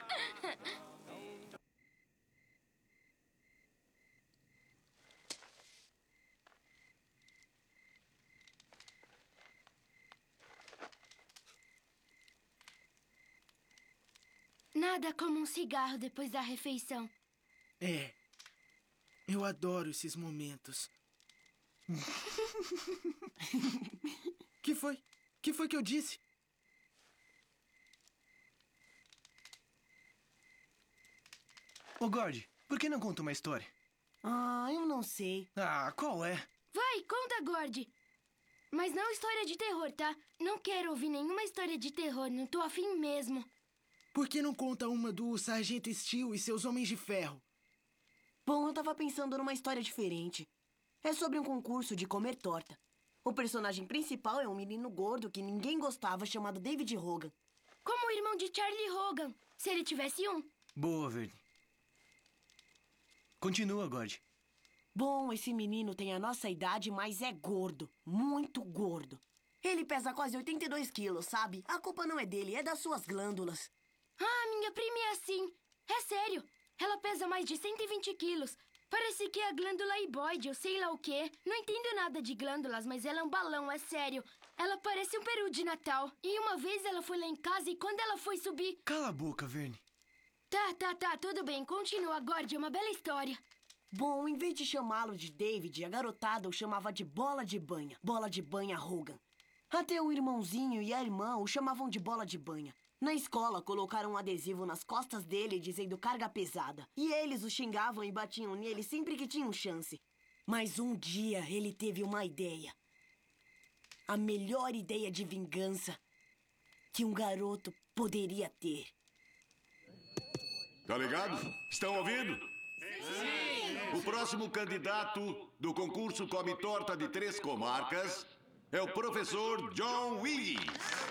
Nada como um cigarro depois da refeição. É. Eu adoro esses momentos. Que foi? Que foi que eu disse? Ô, Gord, por que não conta uma história? Ah, eu não sei. Ah, qual é? Vai, conta, Gord. Mas não história de terror, tá? Não quero ouvir nenhuma história de terror. Não tô afim mesmo. Por que não conta uma do Sargento Steel e seus Homens de Ferro? Bom, eu tava pensando numa história diferente. É sobre um concurso de comer torta. O personagem principal é um menino gordo que ninguém gostava, chamado David Hogan. Como o irmão de Charlie Hogan, se ele tivesse um. Boa, Verne. Continua, Gord. Bom, esse menino tem a nossa idade, mas é gordo. Muito gordo. Ele pesa quase 82 quilos, sabe? A culpa não é dele, é das suas glândulas. Ah, minha prima é assim. É sério. Ela pesa mais de 120 quilos. Parece que é a glândula iboide, ou sei lá o quê. Não entendo nada de glândulas, mas ela é um balão, é sério. Ela parece um peru de Natal. E uma vez ela foi lá em casa e quando ela foi subir... Cala a boca, Verne. Tá, tudo bem. Continua, Gord, é uma bela história. Bom, em vez de chamá-lo de David, a garotada o chamava de Bola de Banha. Bola de Banha Hogan. Até o irmãozinho e a irmã o chamavam de Bola de Banha. Na escola, colocaram um adesivo nas costas dele dizendo carga pesada. E eles o xingavam e batiam nele sempre que tinham chance. Mas um dia ele teve uma ideia. A melhor ideia de vingança que um garoto poderia ter. Tá ligado? Estão ouvindo? Sim! O próximo candidato do concurso Come Torta de 3 Comarcas é o professor John Willis.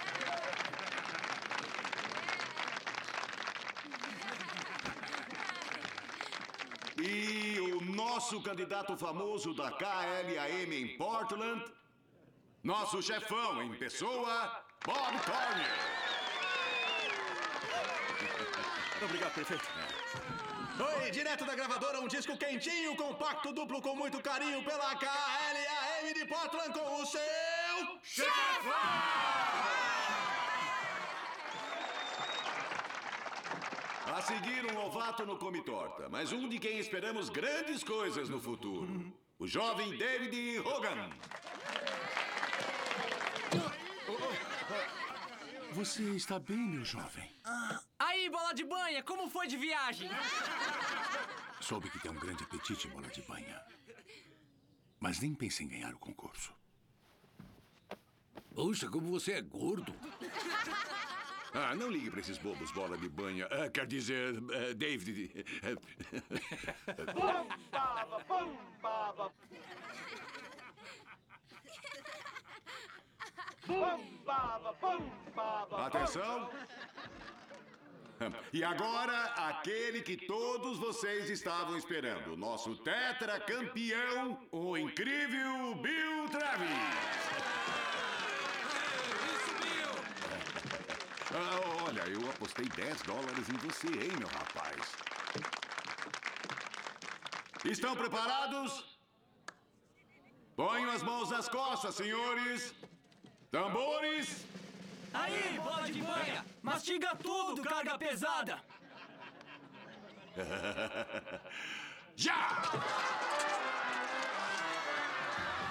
E o nosso candidato famoso da KLAM em Portland, nosso chefão em pessoa, Bob Cormier. Obrigado, prefeito. Oi, direto da gravadora, um disco quentinho, compacto, duplo, com muito carinho pela KLAM de Portland com o seu... Chefão! A seguir, um novato no Come Torta, mas um de quem esperamos grandes coisas no futuro. O jovem David Hogan. Você está bem, meu jovem? Aí, Bola de Banha, como foi de viagem? Soube que tem um grande apetite, Bola de Banha. Mas nem pense em ganhar o concurso. Puxa, como você é gordo. Ah, não ligue pra esses bobos, Bola de Banha. Quer dizer, David. Atenção. E agora, aquele que todos vocês estavam esperando. Nosso tetracampeão, o incrível Bill Travis. Olha, eu apostei $10 em você, hein, meu rapaz? Estão preparados? Ponham as mãos nas costas, senhores. Tambores. Aí, Bola de Banha, mastiga tudo, carga pesada. Já!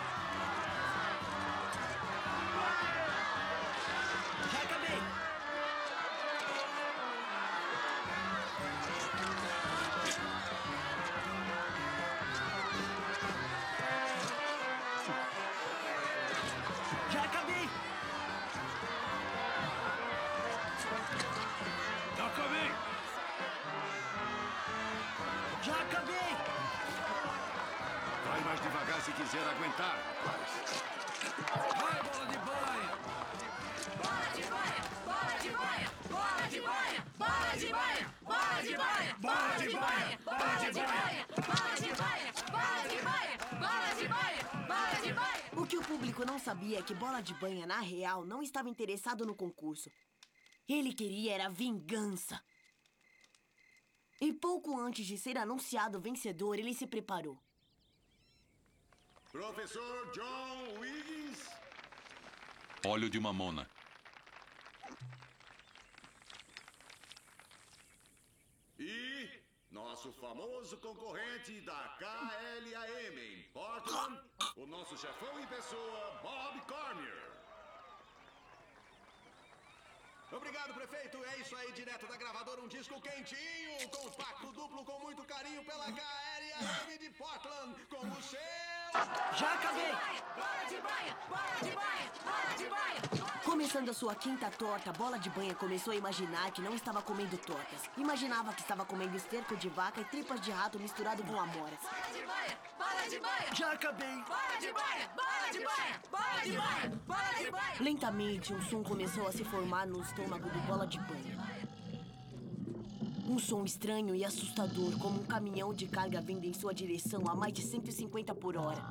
fazer aguentar, rapaz. Vai, bola de banha! Bola de banha! Bola de banha! Bola de banha! Bola de banha! Bola de banha! Bola de banha! Bola de banha! Bola de banha! Bola de banha! Bola de banha! Bola de banha! O que o público não sabia é que Bola de Banha, na real, não estava interessado no concurso. Ele queria era vingança. E pouco antes de ser anunciado vencedor, ele se preparou. Professor John Wiggins. Óleo de mamona. E nosso famoso concorrente da KLAM em Portland, o nosso chefão em pessoa, Bob Cormier. Obrigado, prefeito. É isso aí, direto da gravadora, um disco quentinho, compacto duplo com muito carinho pela KLAM de Portland, com o seu... Já acabei! Bola de banha! Bola de banha! Bola de banha! Começando a sua quinta torta, Bola de Banha começou a imaginar que não estava comendo tortas. Imaginava que estava comendo esterco de vaca e tripas de rato misturado com amoras. Bola de banha! Bola de banha! Já acabei! Bola de banha! Bola de banha! Bola de banha! Bola de banha! Lentamente, um som começou a se formar no estômago do Bola de Banha. Um som estranho e assustador, como um caminhão de carga vindo em sua direção a mais de 150 por hora.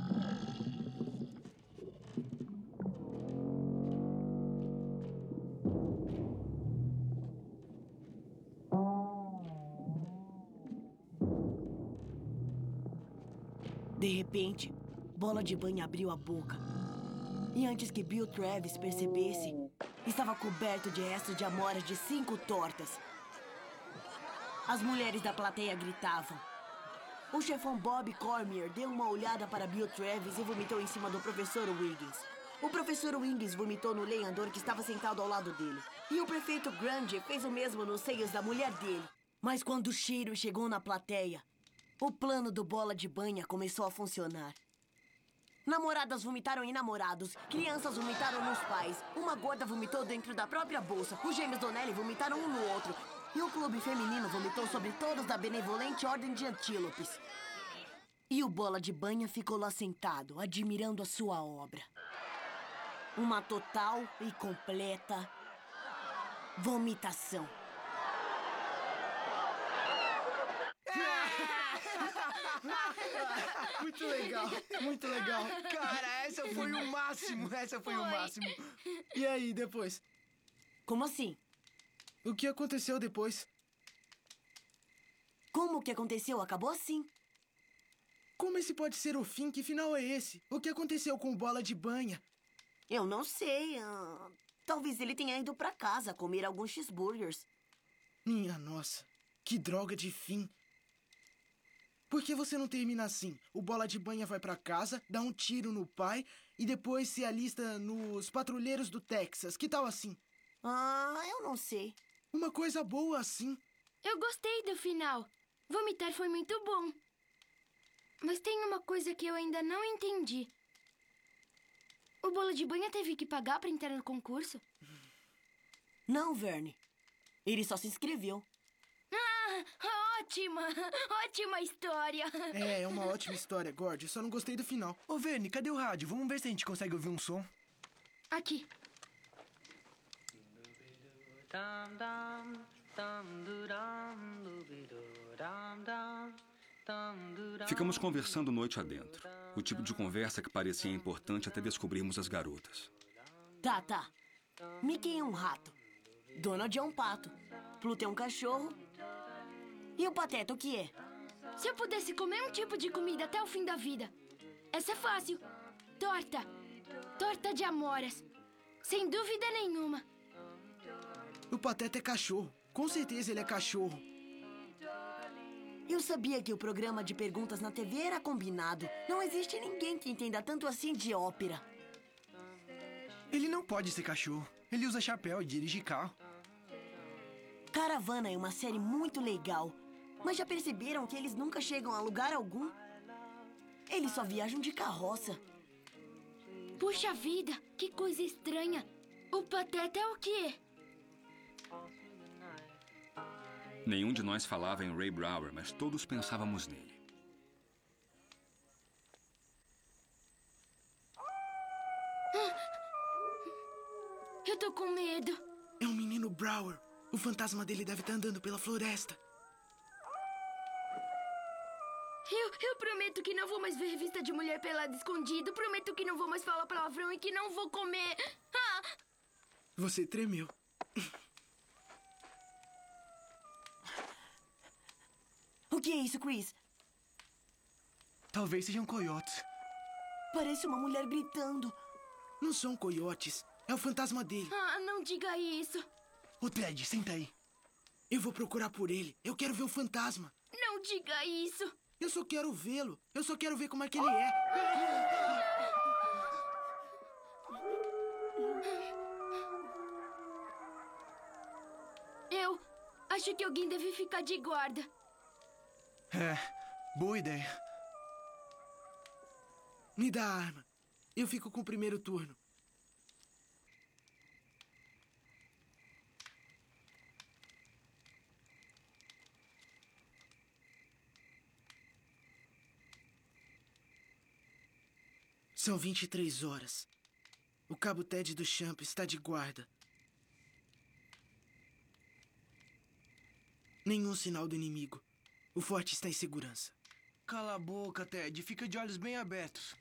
De repente, Bola de Banha abriu a boca. E antes que Bill Travis percebesse, estava coberto de restos de amoras de 5 tortas. As mulheres da plateia gritavam. O chefão Bob Cormier deu uma olhada para Bill Travis e vomitou em cima do professor Wiggins. O professor Wiggins vomitou no lenhador que estava sentado ao lado dele. E o prefeito Grundy fez o mesmo nos seios da mulher dele. Mas quando o cheiro chegou na plateia, o plano do Bola de Banha começou a funcionar. Namoradas vomitaram em namorados, crianças vomitaram nos pais, uma gorda vomitou dentro da própria bolsa, os gêmeos Donnelly vomitaram um no outro, e o clube feminino vomitou sobre todos da benevolente ordem de antílopes. E o Bola de Banha ficou lá sentado, admirando a sua obra. Uma total e completa vomitação. Muito legal, muito legal. Cara, essa foi o máximo, essa foi o máximo. E aí, depois? Como assim? O que aconteceu depois? Como que aconteceu? Acabou assim. Como esse pode ser o fim? Que final é esse? O que aconteceu com o Bola de Banha? Eu não sei. Talvez ele tenha ido pra casa comer alguns cheeseburgers. Minha nossa, que droga de fim. Por que você não termina assim? O Bola de Banha vai pra casa, dá um tiro no pai e depois se alista nos patrulheiros do Texas. Que tal assim? Eu não sei. Uma coisa boa assim. Eu gostei do final. Vomitar foi muito bom. Mas tem uma coisa que eu ainda não entendi. O Bola de Banha teve que pagar pra entrar no concurso? Não, Verne. Ele só se inscreveu. Ótima! Ótima história! É uma ótima história, Gord. Eu só não gostei do final. Ô, Verne, cadê o rádio? Vamos ver se a gente consegue ouvir um som. Aqui. Ficamos conversando noite adentro. O tipo de conversa que parecia importante até descobrirmos as garotas. Tá. Mickey é um rato. Donald é um pato. Pluto é um cachorro. E o Pateta, o que é? Se eu pudesse comer um tipo de comida até o fim da vida. Essa é fácil. Torta. Torta de amoras. Sem dúvida nenhuma. O Pateta é cachorro. Com certeza ele é cachorro. Eu sabia que o programa de perguntas na TV era combinado. Não existe ninguém que entenda tanto assim de ópera. Ele não pode ser cachorro. Ele usa chapéu e dirige carro. Caravana é uma série muito legal. Mas já perceberam que eles nunca chegam a lugar algum? Eles só viajam de carroça. Puxa vida, que coisa estranha. O Pateta é o quê? Nenhum de nós falava em Ray Brower, mas todos pensávamos nele. Eu tô com medo. É um menino Brower. O fantasma dele deve estar andando pela floresta. Eu prometo que não vou mais ver revista de mulher pelada escondido. Prometo que não vou mais falar palavrão e que não vou comer. Ah! Você tremeu. O que é isso, Chris? Talvez sejam coiotes. Parece uma mulher gritando. Não são coiotes. É o fantasma dele. Ah, não diga isso. Ô, Ted, senta aí. Eu vou procurar por ele. Eu quero ver o fantasma. Não diga isso. Eu só quero vê-lo. Eu só quero ver como é que ele é. Eu acho que alguém deve ficar de guarda. É, boa ideia. Me dá a arma. Eu fico com o primeiro turno. São 23 horas. O cabo Ted do Champ está de guarda. Nenhum sinal do inimigo. O forte está em segurança. Cala a boca, Ted. Fica de olhos bem abertos.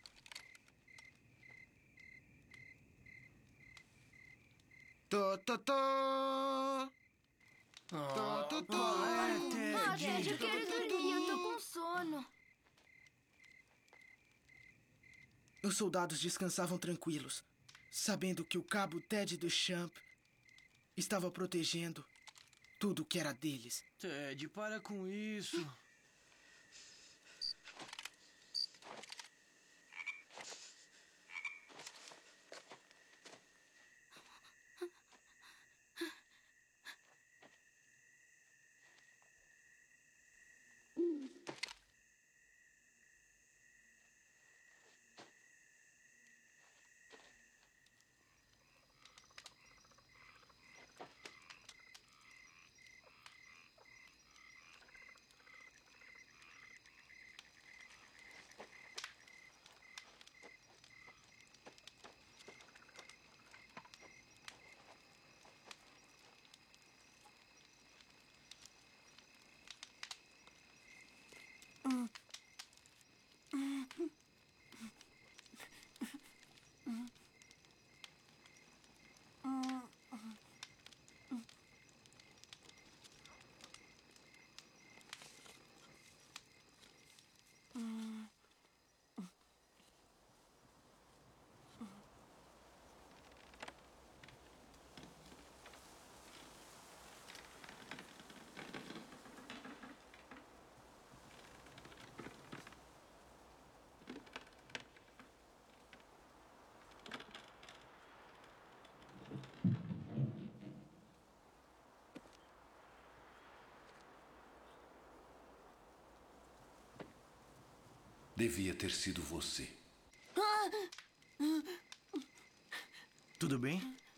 Tô. Ah, Ted, eu quero dormir. Eu tô com sono. Os soldados descansavam tranquilos, sabendo que o cabo Ted do Champ estava protegendo tudo que era deles. Ted, para com isso. Devia ter sido você. Tudo bem?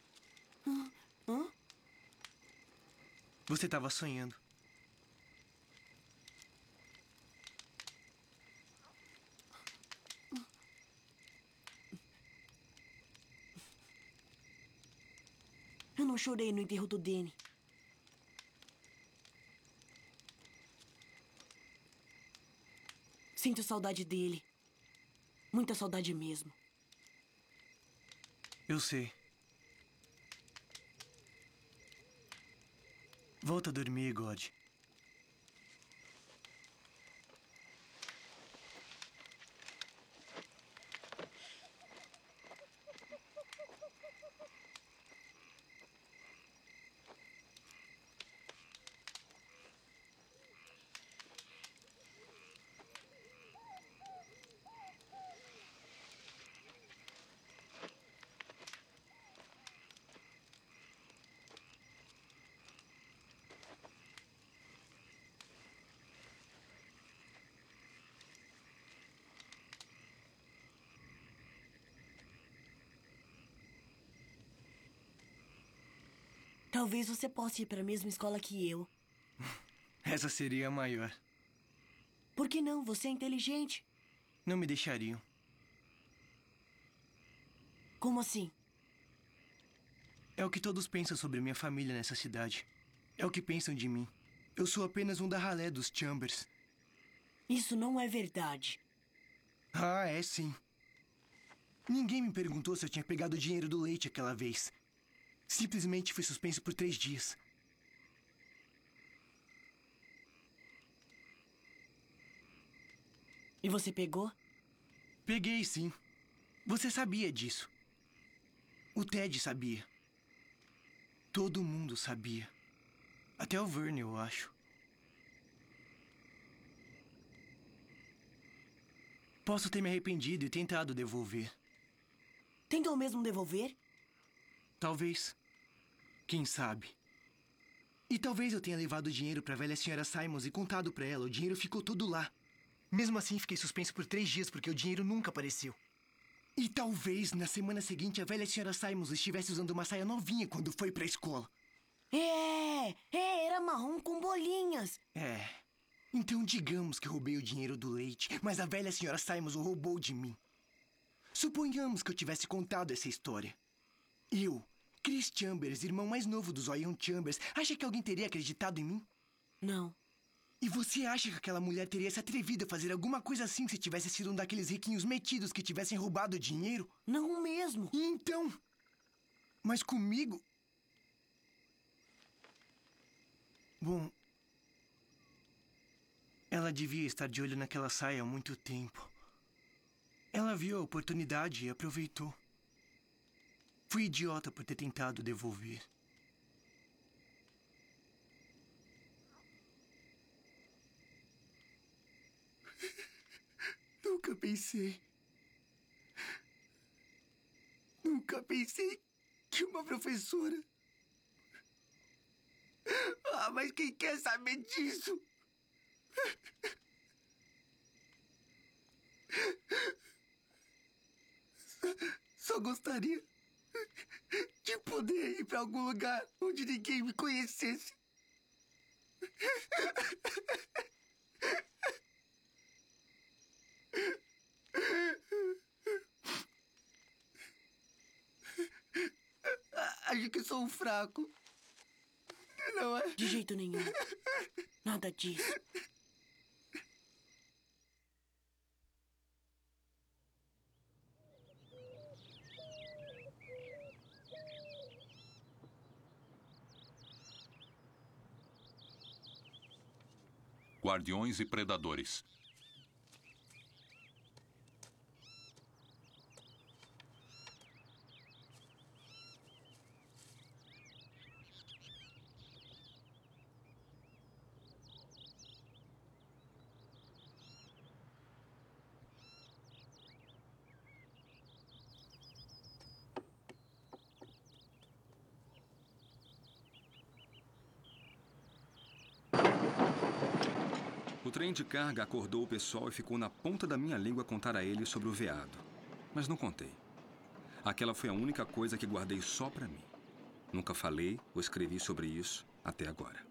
Você estava sonhando. Eu não chorei no enterro do Danny. Sinto saudade dele. Muita saudade mesmo. Eu sei. Volta a dormir, God. Talvez você possa ir para a mesma escola que eu. Essa seria a maior. Por que não? Você é inteligente. Não me deixariam. Como assim? É o que todos pensam sobre minha família nessa cidade. É o que pensam de mim. Eu sou apenas um da ralé dos Chambers. Isso não é verdade. Ah, é sim. Ninguém me perguntou se eu tinha pegado o dinheiro do leite aquela vez. Simplesmente fui suspenso por 3 dias. E você pegou? Peguei, sim. Você sabia disso. O Ted sabia. Todo mundo sabia. Até o Vern, eu acho. Posso ter me arrependido e tentado devolver. Tentou mesmo devolver? Talvez. Quem sabe? E talvez eu tenha levado o dinheiro para a velha senhora Simons e contado para ela. O dinheiro ficou todo lá. Mesmo assim, fiquei suspenso por 3 dias porque o dinheiro nunca apareceu. E talvez, na semana seguinte, a velha senhora Simons estivesse usando uma saia novinha quando foi pra escola. Era marrom com bolinhas. Então digamos que eu roubei o dinheiro do leite, mas a velha senhora Simons o roubou de mim. Suponhamos que eu tivesse contado essa história. Eu, Chris Chambers, irmão mais novo do Zion Chambers, acha que alguém teria acreditado em mim? Não. E você acha que aquela mulher teria se atrevido a fazer alguma coisa assim se tivesse sido um daqueles riquinhos metidos que tivessem roubado o dinheiro? Não mesmo. Então... Mas comigo... Bom... Ela devia estar de olho naquela saia há muito tempo. Ela viu a oportunidade e aproveitou. Fui idiota por ter tentado devolver. Nunca pensei que uma professora... Ah, mas quem quer saber disso? Só gostaria de poder ir para algum lugar onde ninguém me conhecesse. Acho que sou um fraco. Não é? De jeito nenhum. Nada disso. Guardiões e predadores. O trem de carga acordou o pessoal e ficou na ponta da minha língua contar a eles sobre o veado. Mas não contei. Aquela foi a única coisa que guardei só pra mim. Nunca falei ou escrevi sobre isso até agora.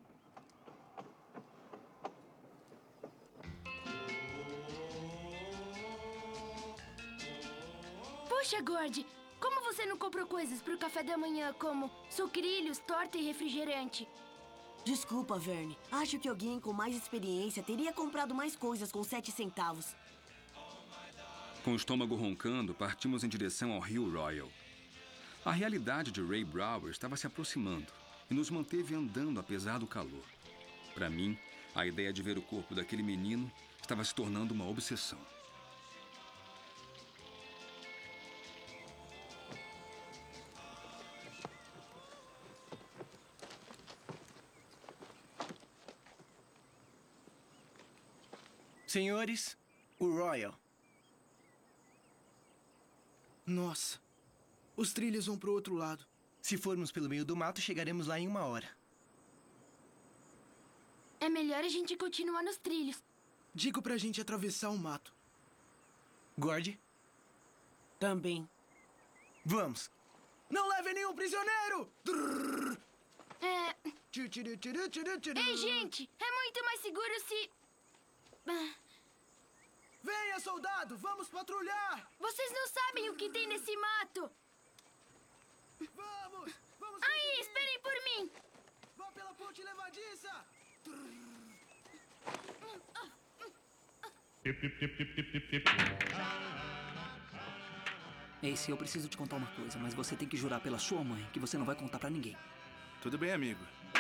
Puxa, Gord, como você não comprou coisas pro café da manhã como sucrilhos, torta e refrigerante? Desculpa, Verne. Acho que alguém com mais experiência teria comprado mais coisas com 7 centavos. Com o estômago roncando, partimos em direção ao Rio Royal. A realidade de Ray Brower estava se aproximando e nos manteve andando apesar do calor. Para mim, a ideia de ver o corpo daquele menino estava se tornando uma obsessão. Senhores, o Royal. Nossa, os trilhos vão pro outro lado. Se formos pelo meio do mato, chegaremos lá em 1 hora. É melhor a gente continuar nos trilhos. Digo pra gente atravessar o mato. Gord? Também. Vamos. Não leve nenhum prisioneiro! Ei, gente! É muito mais seguro se... Venha, soldado! Vamos patrulhar! Vocês não sabem o que tem nesse mato! Vamos! Vamos Ace, eu preciso te contar uma coisa, mas você tem que jurar pela sua mãe que você não vai contar pra ninguém. Tudo bem, amigo.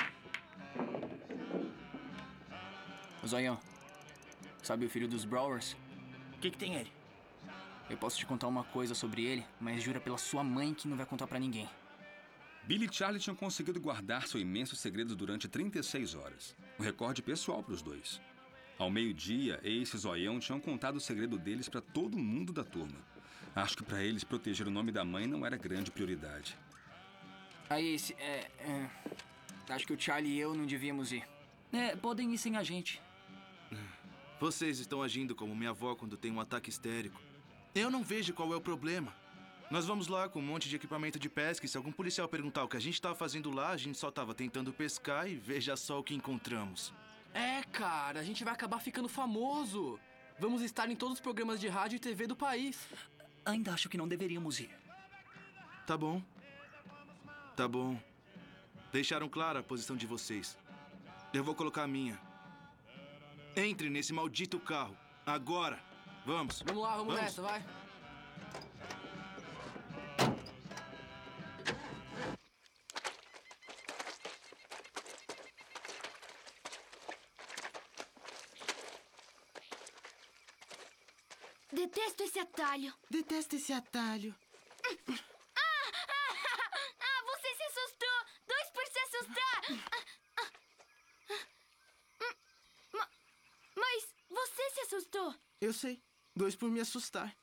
Zoião, sabe o filho dos Browers? O que tem ele? Eu posso te contar uma coisa sobre ele, mas jura pela sua mãe que não vai contar pra ninguém. Billy e Charlie tinham conseguido guardar seu imenso segredo durante 36 horas. Um recorde pessoal para os dois. Ao meio-dia, Ace e Zoião tinham contado o segredo deles para todo mundo da turma. Acho que para eles proteger o nome da mãe não era grande prioridade. Aí, Ace, acho que o Charlie e eu não devíamos ir. Podem ir sem a gente. Vocês estão agindo como minha avó quando tem um ataque histérico. Eu não vejo qual é o problema. Nós vamos lá com um monte de equipamento de pesca e se algum policial perguntar o que a gente estava fazendo lá, a gente só estava tentando pescar e veja só o que encontramos. Cara, a gente vai acabar ficando famoso. Vamos estar em todos os programas de rádio e TV do país. Ainda acho que não deveríamos ir. Tá bom. Tá bom. Deixaram clara a posição de vocês. Eu vou colocar a minha. Entre nesse maldito carro. Agora. Vamos. Vamos lá, vamos nessa, vai. Detesto esse atalho. Detesto esse atalho. Você se assustou! 2 por se assustar! Mas você se assustou! Eu sei. 2 por me assustar.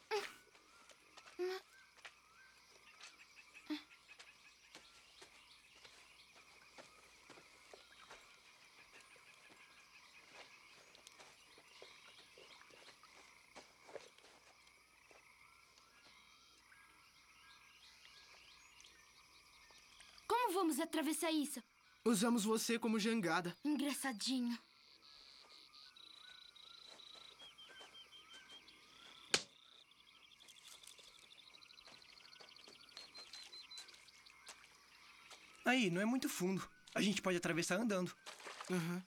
Como vamos atravessar isso? Usamos você como jangada. Engraçadinho. Aí, não é muito fundo. A gente pode atravessar andando. Uhum.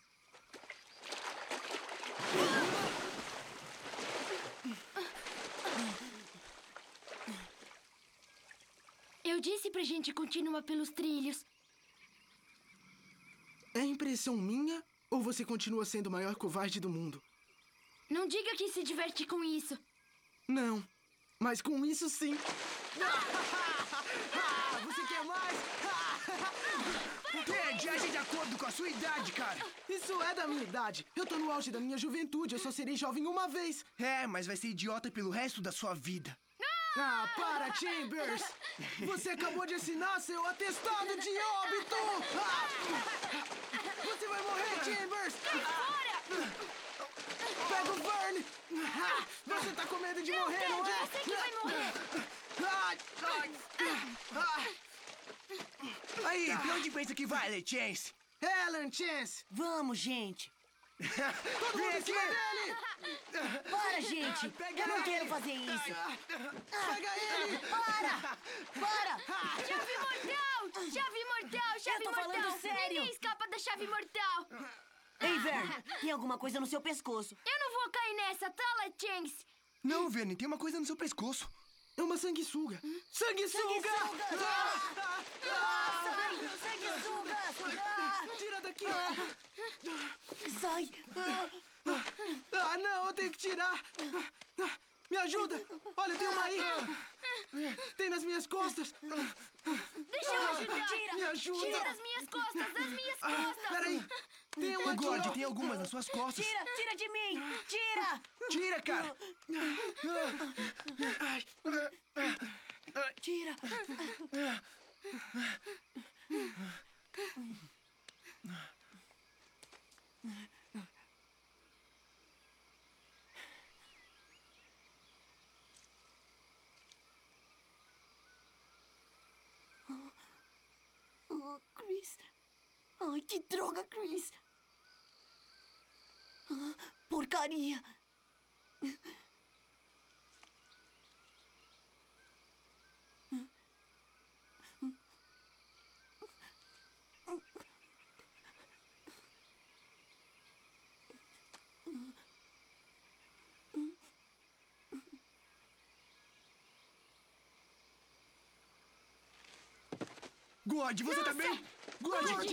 Eu disse pra gente continuar pelos trilhos. É impressão minha ou você continua sendo o maior covarde do mundo? Não diga que se diverte com isso. Não, mas com isso sim. Você quer mais? Ted, age de acordo com a sua idade, cara. Isso é da minha idade. Eu tô no auge da minha juventude. Eu só serei jovem uma vez. Mas vai ser idiota pelo resto da sua vida. Para, Chambers! Você acabou de assinar seu atestado de óbito! Você vai morrer, Chambers! Sai fora! Pega o Vern! Você tá com medo de morrer, Ted, não é? você que vai morrer! Aí, pra onde pensa que vai, LeChance? Alan Chance! Vamos, gente! Todo mundo em cima dele! Para, gente! Eu não quero fazer isso! Pega ele! Para! Chave mortal! Chave mortal! Chave tô mortal! falando sério. Ninguém escapa da chave mortal! Ei, Vern, tem alguma coisa no seu pescoço. Eu não vou cair nessa, tá, LeChance? Não, Verne, tem uma coisa no seu pescoço. É uma sanguessuga! Sanguessuga! Sanguessuga! Tira daqui! Sai! Não, eu tenho que tirar! Me ajuda! Olha, tem uma aí! Tem nas minhas costas! Deixa eu ajudar! Me ajuda! Tira das minhas costas! Das minhas costas! Peraí! Tem uma aqui, God, ó. tem algumas nas suas costas. Tira de mim! Tira! Tira, cara! Tira! Chris. Ai, que droga, Chris. Porcaria. Gord, você tá bem? Gord!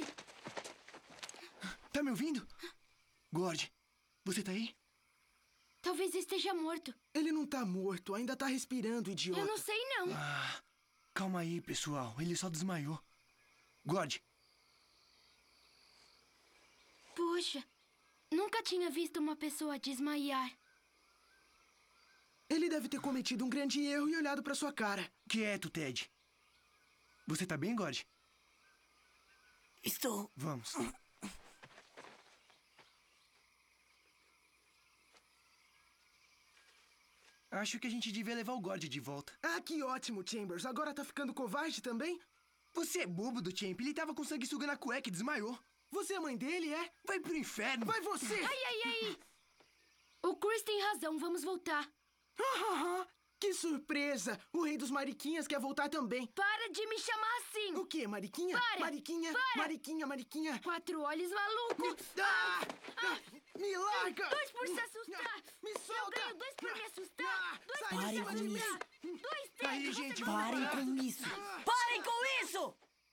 Tá me ouvindo? Gord, você tá aí? Talvez esteja morto. Ele não tá morto, ainda tá respirando, idiota. Eu não sei, não. Calma aí, pessoal. Ele só desmaiou. Gord. Puxa, nunca tinha visto uma pessoa desmaiar. Ele deve ter cometido um grande erro e olhado pra sua cara. Quieto, Ted. Você tá bem, Gord? Estou. Vamos. Acho que a gente devia levar o Gord de volta. Ah, que ótimo, Chambers. Agora tá ficando covarde também? Você é bobo do Champ. Ele tava com sanguessuga na cueca e desmaiou. Você é mãe dele, é? Vai pro inferno. Vai você! Ai! O Chris tem razão. Vamos voltar. Que surpresa! O rei dos mariquinhas quer voltar também. Para de me chamar assim! O quê, mariquinha? Para! Mariquinha, Para! mariquinha. 4 olhos, maluco! Me larga! 2 por se assustar! Me solta! Eu ganho 2 por me assustar! 2 por Parem se com assustar! 2, Ted! Aí, gente, Parem com isso! Parem com isso!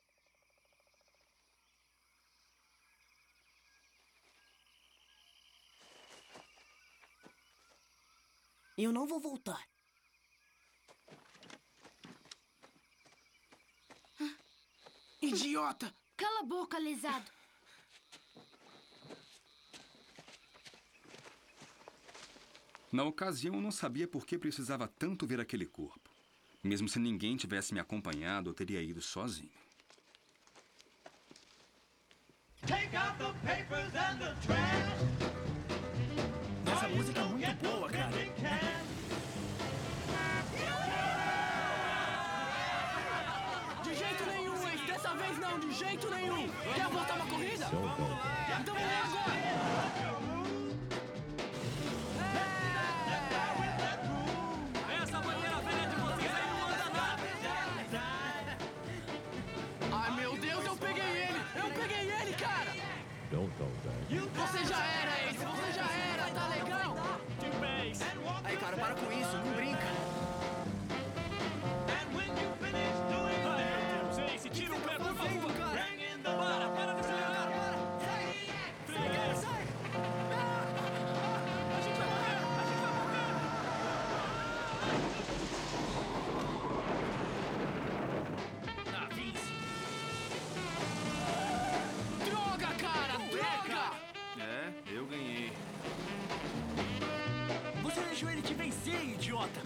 Eu não vou voltar. Idiota! Cala a boca, lesado! Na ocasião, eu não sabia por que precisava tanto ver aquele corpo. Mesmo se ninguém tivesse me acompanhado, eu teria ido sozinho. Take out the papers and the trash. Essa música é muito boa, cara. De jeito nenhum, hein? Dessa vez não, de jeito nenhum. Quer botar uma corrida? Então vem agora. Essa banheira velha de vocês aí não anda nada. Ai, meu Deus, eu peguei ele! Eu peguei ele, cara! Você já era, Ace! Você já era, tá legal? Aí, cara, para com isso, não brinca. Ace, tira o pé, por favor. Para de acelerar. Sai! A gente vai morrer. Droga, cara! Droga! É, eu ganhei. Você deixou ele te vencer, idiota!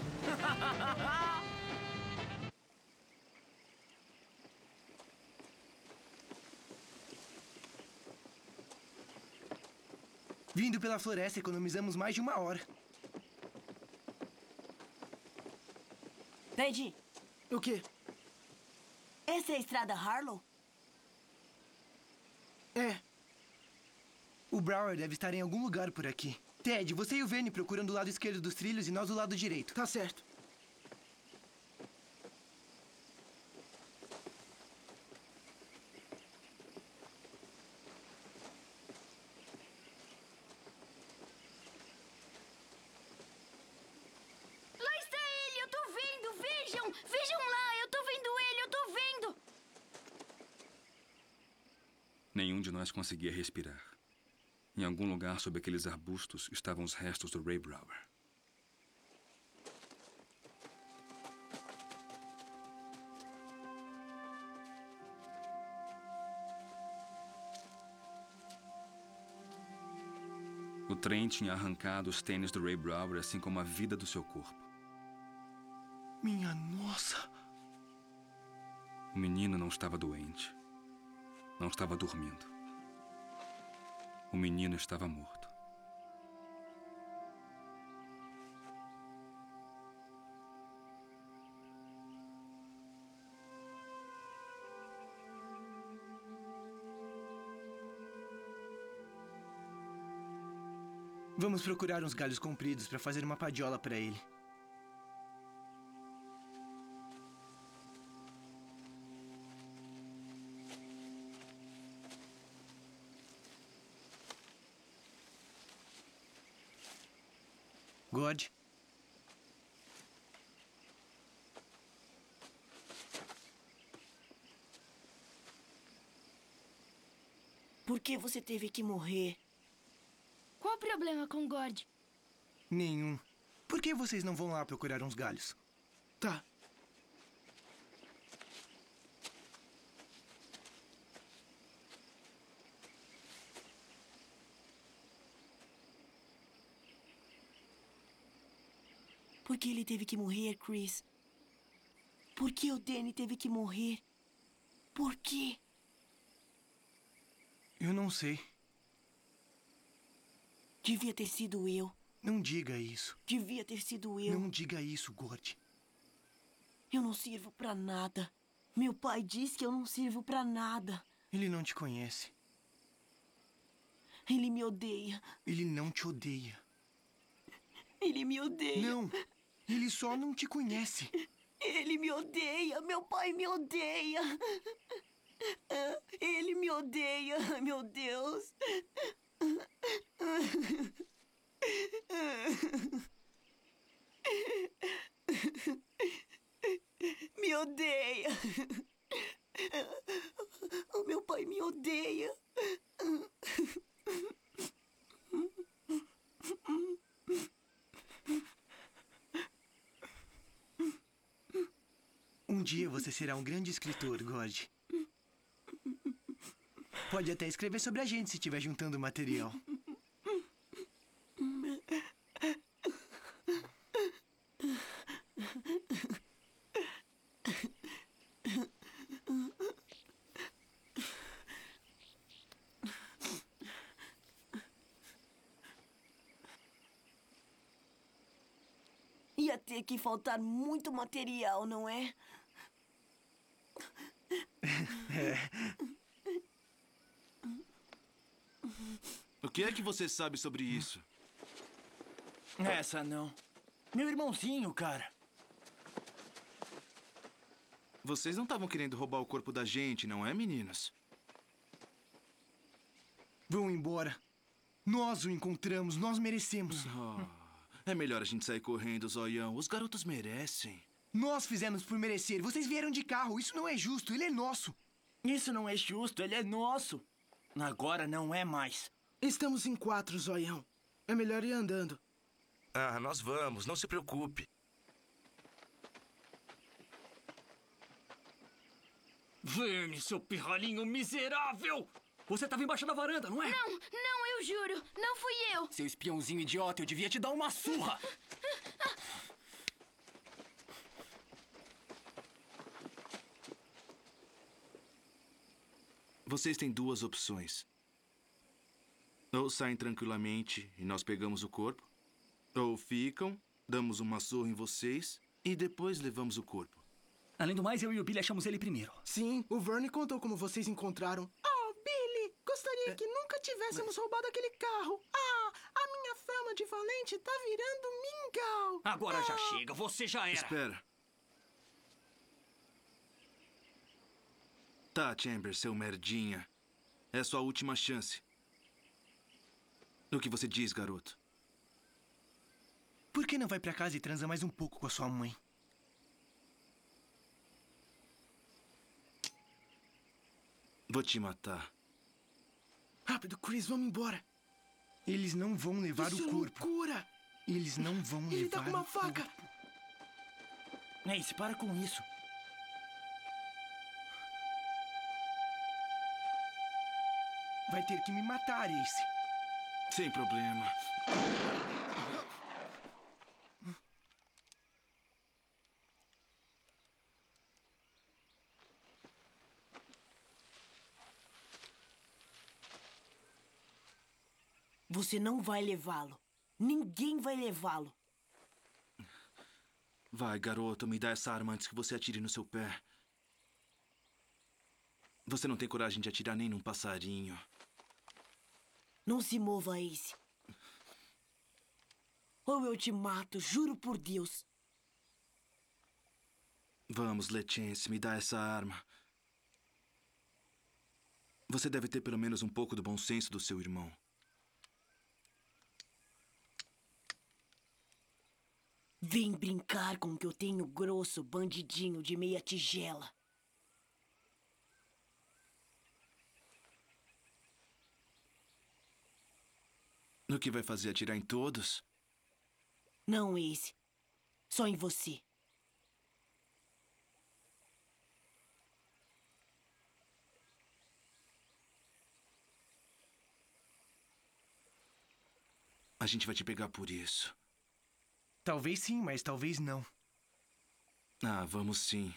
Vindo pela floresta, economizamos mais de 1 hora. Ted, O quê? essa é a estrada Harlow? É. O Brower deve estar em algum lugar por aqui. Ted, você e o Verne procuram do lado esquerdo dos trilhos e nós do lado direito. Tá certo. Lá está ele! Eu tô vendo! Vejam! Vejam lá! Eu tô vendo ele! Eu tô vendo! Nenhum de nós conseguia respirar. Em algum lugar sob aqueles arbustos estavam os restos do Ray Brower. O trem tinha arrancado os tênis do Ray Brower, assim como a vida do seu corpo. Minha nossa! O menino não estava doente. Não estava dormindo. O menino estava morto. Vamos procurar uns galhos compridos para fazer uma padiola para ele. God. Por que você teve que morrer? Qual o problema com o Gord? Nenhum. Por que vocês não vão lá procurar uns galhos? Tá. Por que ele teve que morrer, Chris? Por que o Danny teve que morrer? Por quê? Eu não sei. Devia ter sido eu. Não diga isso. Devia ter sido eu. Não diga isso, Gord. Eu não sirvo pra nada. Meu pai diz que eu não sirvo pra nada. Ele não te conhece. Ele me odeia. Ele não te odeia. Ele me odeia. Não. Ele só não te conhece. Ele me odeia. Meu pai me odeia. Ele me odeia. Meu Deus. Me odeia. O meu pai me odeia. Um dia você será um grande escritor, Gord. Pode até escrever sobre a gente se estiver juntando material. Ia ter que faltar muito material, não é? O que é que você sabe sobre isso? Essa não. Meu irmãozinho, cara. Vocês não estavam querendo roubar o corpo da gente, não é, meninas? Vão embora. Nós o encontramos, nós merecemos. É melhor a gente sair correndo, Zoião. Os garotos merecem. Nós fizemos por merecer. Vocês vieram de carro. Isso não é justo. Ele é nosso. Isso não é justo. Ele é nosso. Agora não é mais. Estamos em 4, Zoião. É melhor ir andando. Ah, nós vamos. Não se preocupe. Verne, seu pirralhinho miserável! Você estava embaixo da varanda, não é? Não, eu juro. Não fui eu. Seu espiãozinho idiota, eu devia te dar uma surra! Vocês têm duas opções. Ou saem tranquilamente e nós pegamos o corpo. Ou ficam, damos uma surra em vocês e depois levamos o corpo. Além do mais, eu e o Billy achamos ele primeiro. Sim, o Verne contou como vocês encontraram. Oh, Billy, gostaria que nunca tivéssemos roubado aquele carro. Ah, a minha fama de valente tá virando mingau. Agora já chega, você já era. Espera. Tá, Chambers, seu merdinha. É sua última chance. O que você diz, garoto? Por que não vai pra casa e transa mais um pouco com a sua mãe? Vou te matar. Rápido, Chris, vamos embora. Eles não vão levar Isso o corpo. É loucura. Eles não vão levar Ele tá com uma faca. Ace, para com isso. Vai ter que me matar, Ace. Sem problema. Você não vai levá-lo. Ninguém vai levá-lo. Vai, garoto, me dá essa arma antes que você atire no seu pé. Você não tem coragem de atirar nem num passarinho. Não se mova, Ace. Ou eu te mato, juro por Deus. Vamos, Lechance, me dá essa arma. Você deve ter pelo menos um pouco do bom senso do seu irmão. Vem brincar com o que eu tenho grosso, bandidinho de meia tigela. No que vai fazer? Atirar em todos? Não, Ace. Só em você. A gente vai te pegar por isso. Talvez sim, mas talvez não. Ah, vamos sim.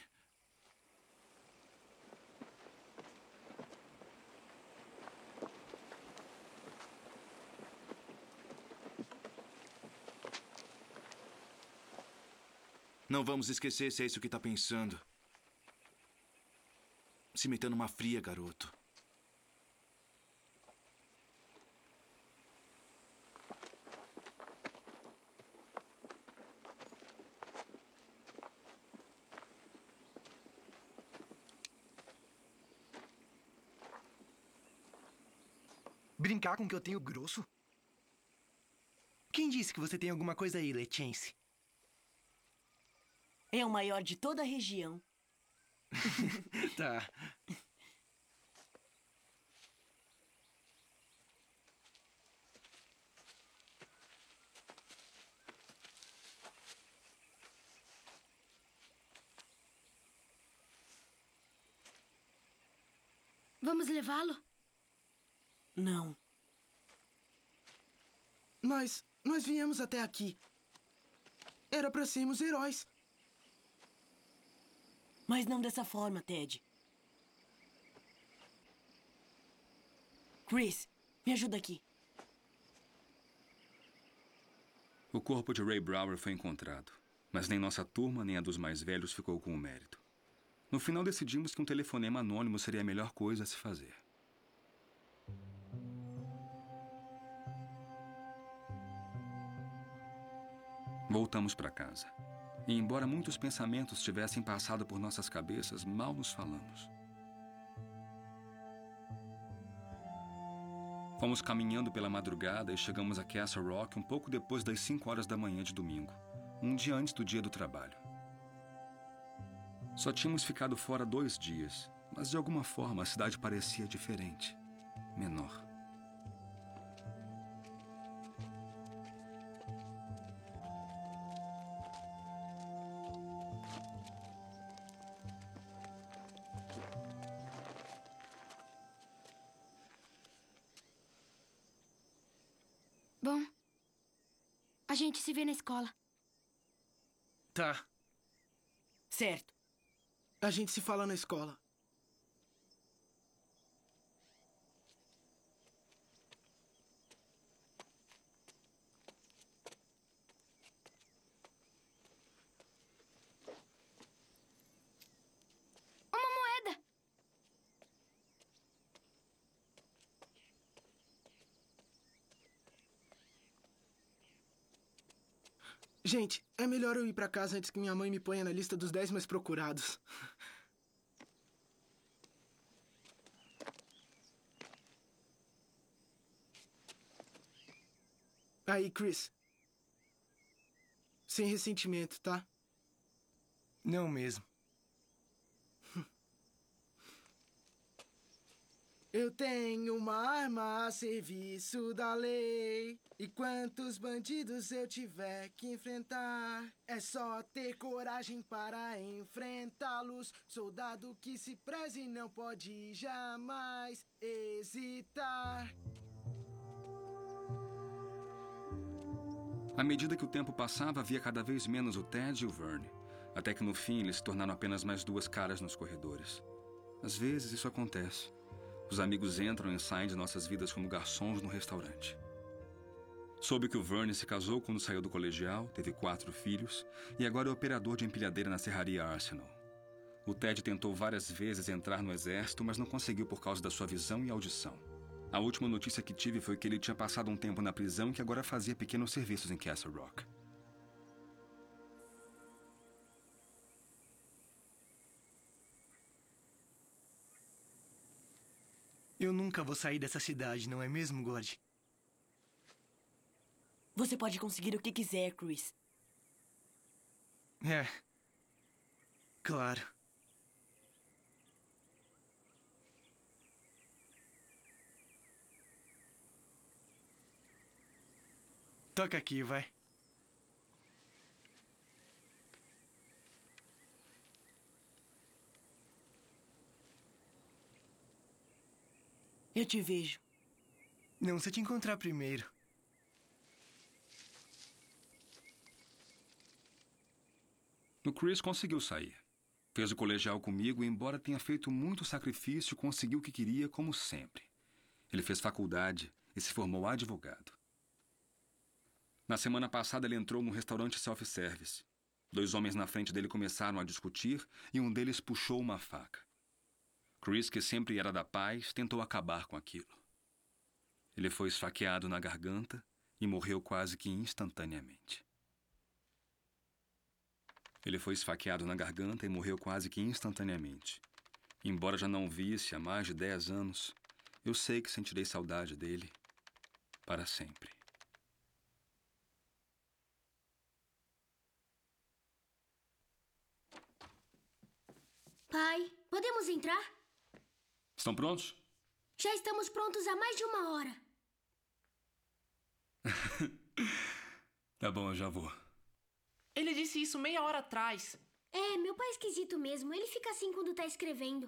Não vamos esquecer se é isso que tá pensando. Se metendo numa fria, garoto. Brincar com que eu tenho grosso? Quem disse que você tem alguma coisa aí, Letiense? É o maior de toda a região. Tá. Vamos levá-lo? Não. Nós viemos até aqui. Era pra sermos heróis. Mas não dessa forma, Ted. Chris, me ajuda aqui. O corpo de Ray Brower foi encontrado, mas nem nossa turma nem a dos mais velhos ficou com o mérito. No final decidimos que um telefonema anônimo seria a melhor coisa a se fazer. Voltamos para casa. E embora muitos pensamentos tivessem passado por nossas cabeças, mal nos falamos. Fomos caminhando pela madrugada e chegamos a Castle Rock um pouco depois das 5 horas da manhã de domingo, um dia antes do dia do trabalho. Só tínhamos ficado fora 2 dias, mas de alguma forma a cidade parecia diferente, menor. Bom, a gente se vê na escola. Tá. Certo. A gente se fala na escola. Uma moeda! Gente, é melhor eu ir pra casa antes que minha mãe me ponha na lista dos 10 mais procurados. Aí, Chris. Sem ressentimento, tá? Não mesmo. Eu tenho uma arma a serviço da lei. E quantos bandidos eu tiver que enfrentar, é só ter coragem para enfrentá-los. Soldado que se preze não pode jamais hesitar. À medida que o tempo passava, havia cada vez menos o Ted e o Vern, até que no fim eles se tornaram apenas mais 2 caras nos corredores. Às vezes isso acontece. Os amigos entram e saem de nossas vidas como garçons no restaurante. Soube que o Vern se casou quando saiu do colegial, teve 4 filhos e agora é operador de empilhadeira na serraria Arsenal. O Ted tentou várias vezes entrar no exército, mas não conseguiu por causa da sua visão e audição. A última notícia que tive foi que ele tinha passado um tempo na prisão e que agora fazia pequenos serviços em Castle Rock. Eu nunca vou sair dessa cidade, não é mesmo, God? Você pode conseguir o que quiser, Chris. É. Claro. Toca aqui, vai. Eu te vejo. Não, se eu te encontrar primeiro. O Chris conseguiu sair. Fez o colegial comigo e, embora tenha feito muito sacrifício, conseguiu o que queria, como sempre. Ele fez faculdade e se formou advogado. Na semana passada, ele entrou num restaurante self-service. 2 homens na frente dele começaram a discutir e um deles puxou uma faca. Chris, que sempre era da paz, tentou acabar com aquilo. Ele foi esfaqueado na garganta e morreu quase que instantaneamente. Embora já não o visse há mais de 10 anos, eu sei que sentirei saudade dele para sempre. Pai, podemos entrar? Estão prontos? Já estamos prontos há mais de 1 hora. Tá bom, eu já vou. Ele disse isso meia hora atrás. É, meu pai é esquisito mesmo. Ele fica assim quando tá escrevendo.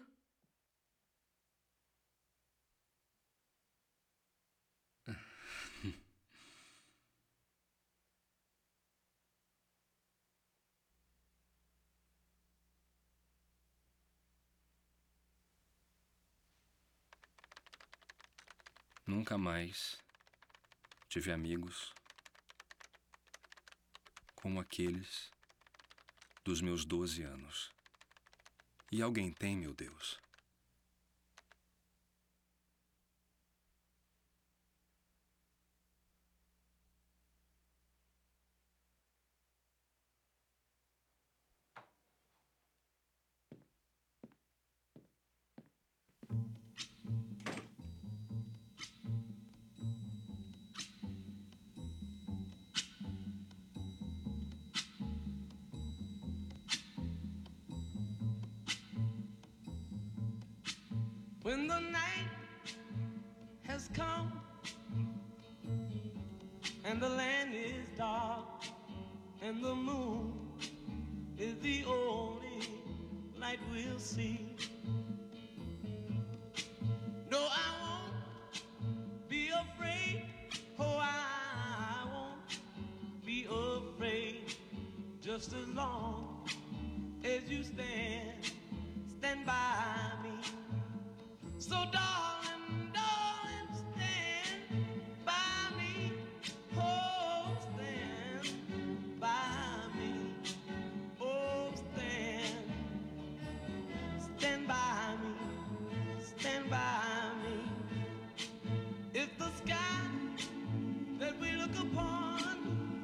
Nunca mais tive amigos como aqueles dos meus 12 anos. E alguém tem, meu Deus. When the night has come and the land is dark and the moon is the only light we'll see. No, I won't be afraid. Oh, I won't be afraid. Just as long as you stand by me. So darling, darling, stand by me. Oh, stand by me. Oh, stand by me. Stand by me. If the sky that we look upon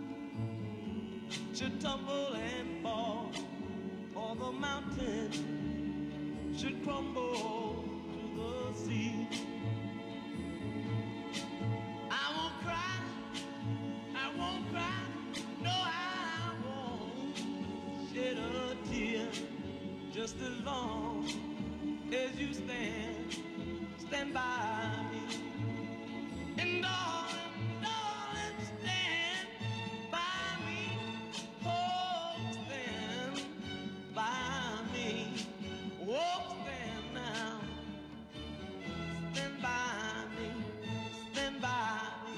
should tumble and fall, or the mountain should crumble the sea, I won't cry, no, I won't shed a tear, just as long as you stand by me. And darling, darling, stand by me. Oh, stand by me. Oh, stand now. Stand by me. Stand by me.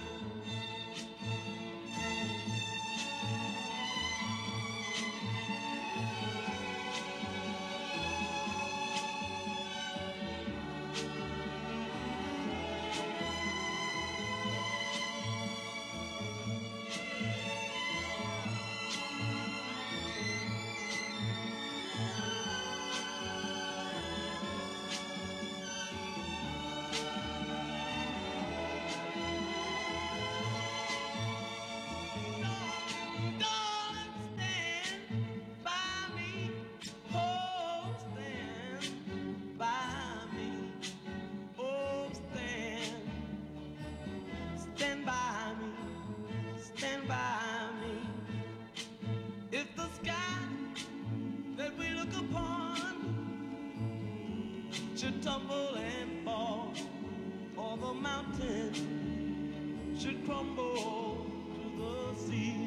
Tumble and fall, or the mountain should crumble to the sea.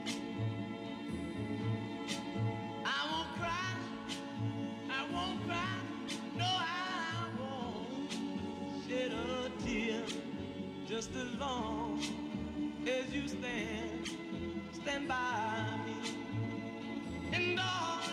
I won't cry, no, I won't shed a tear, just as long as you stand by me. And all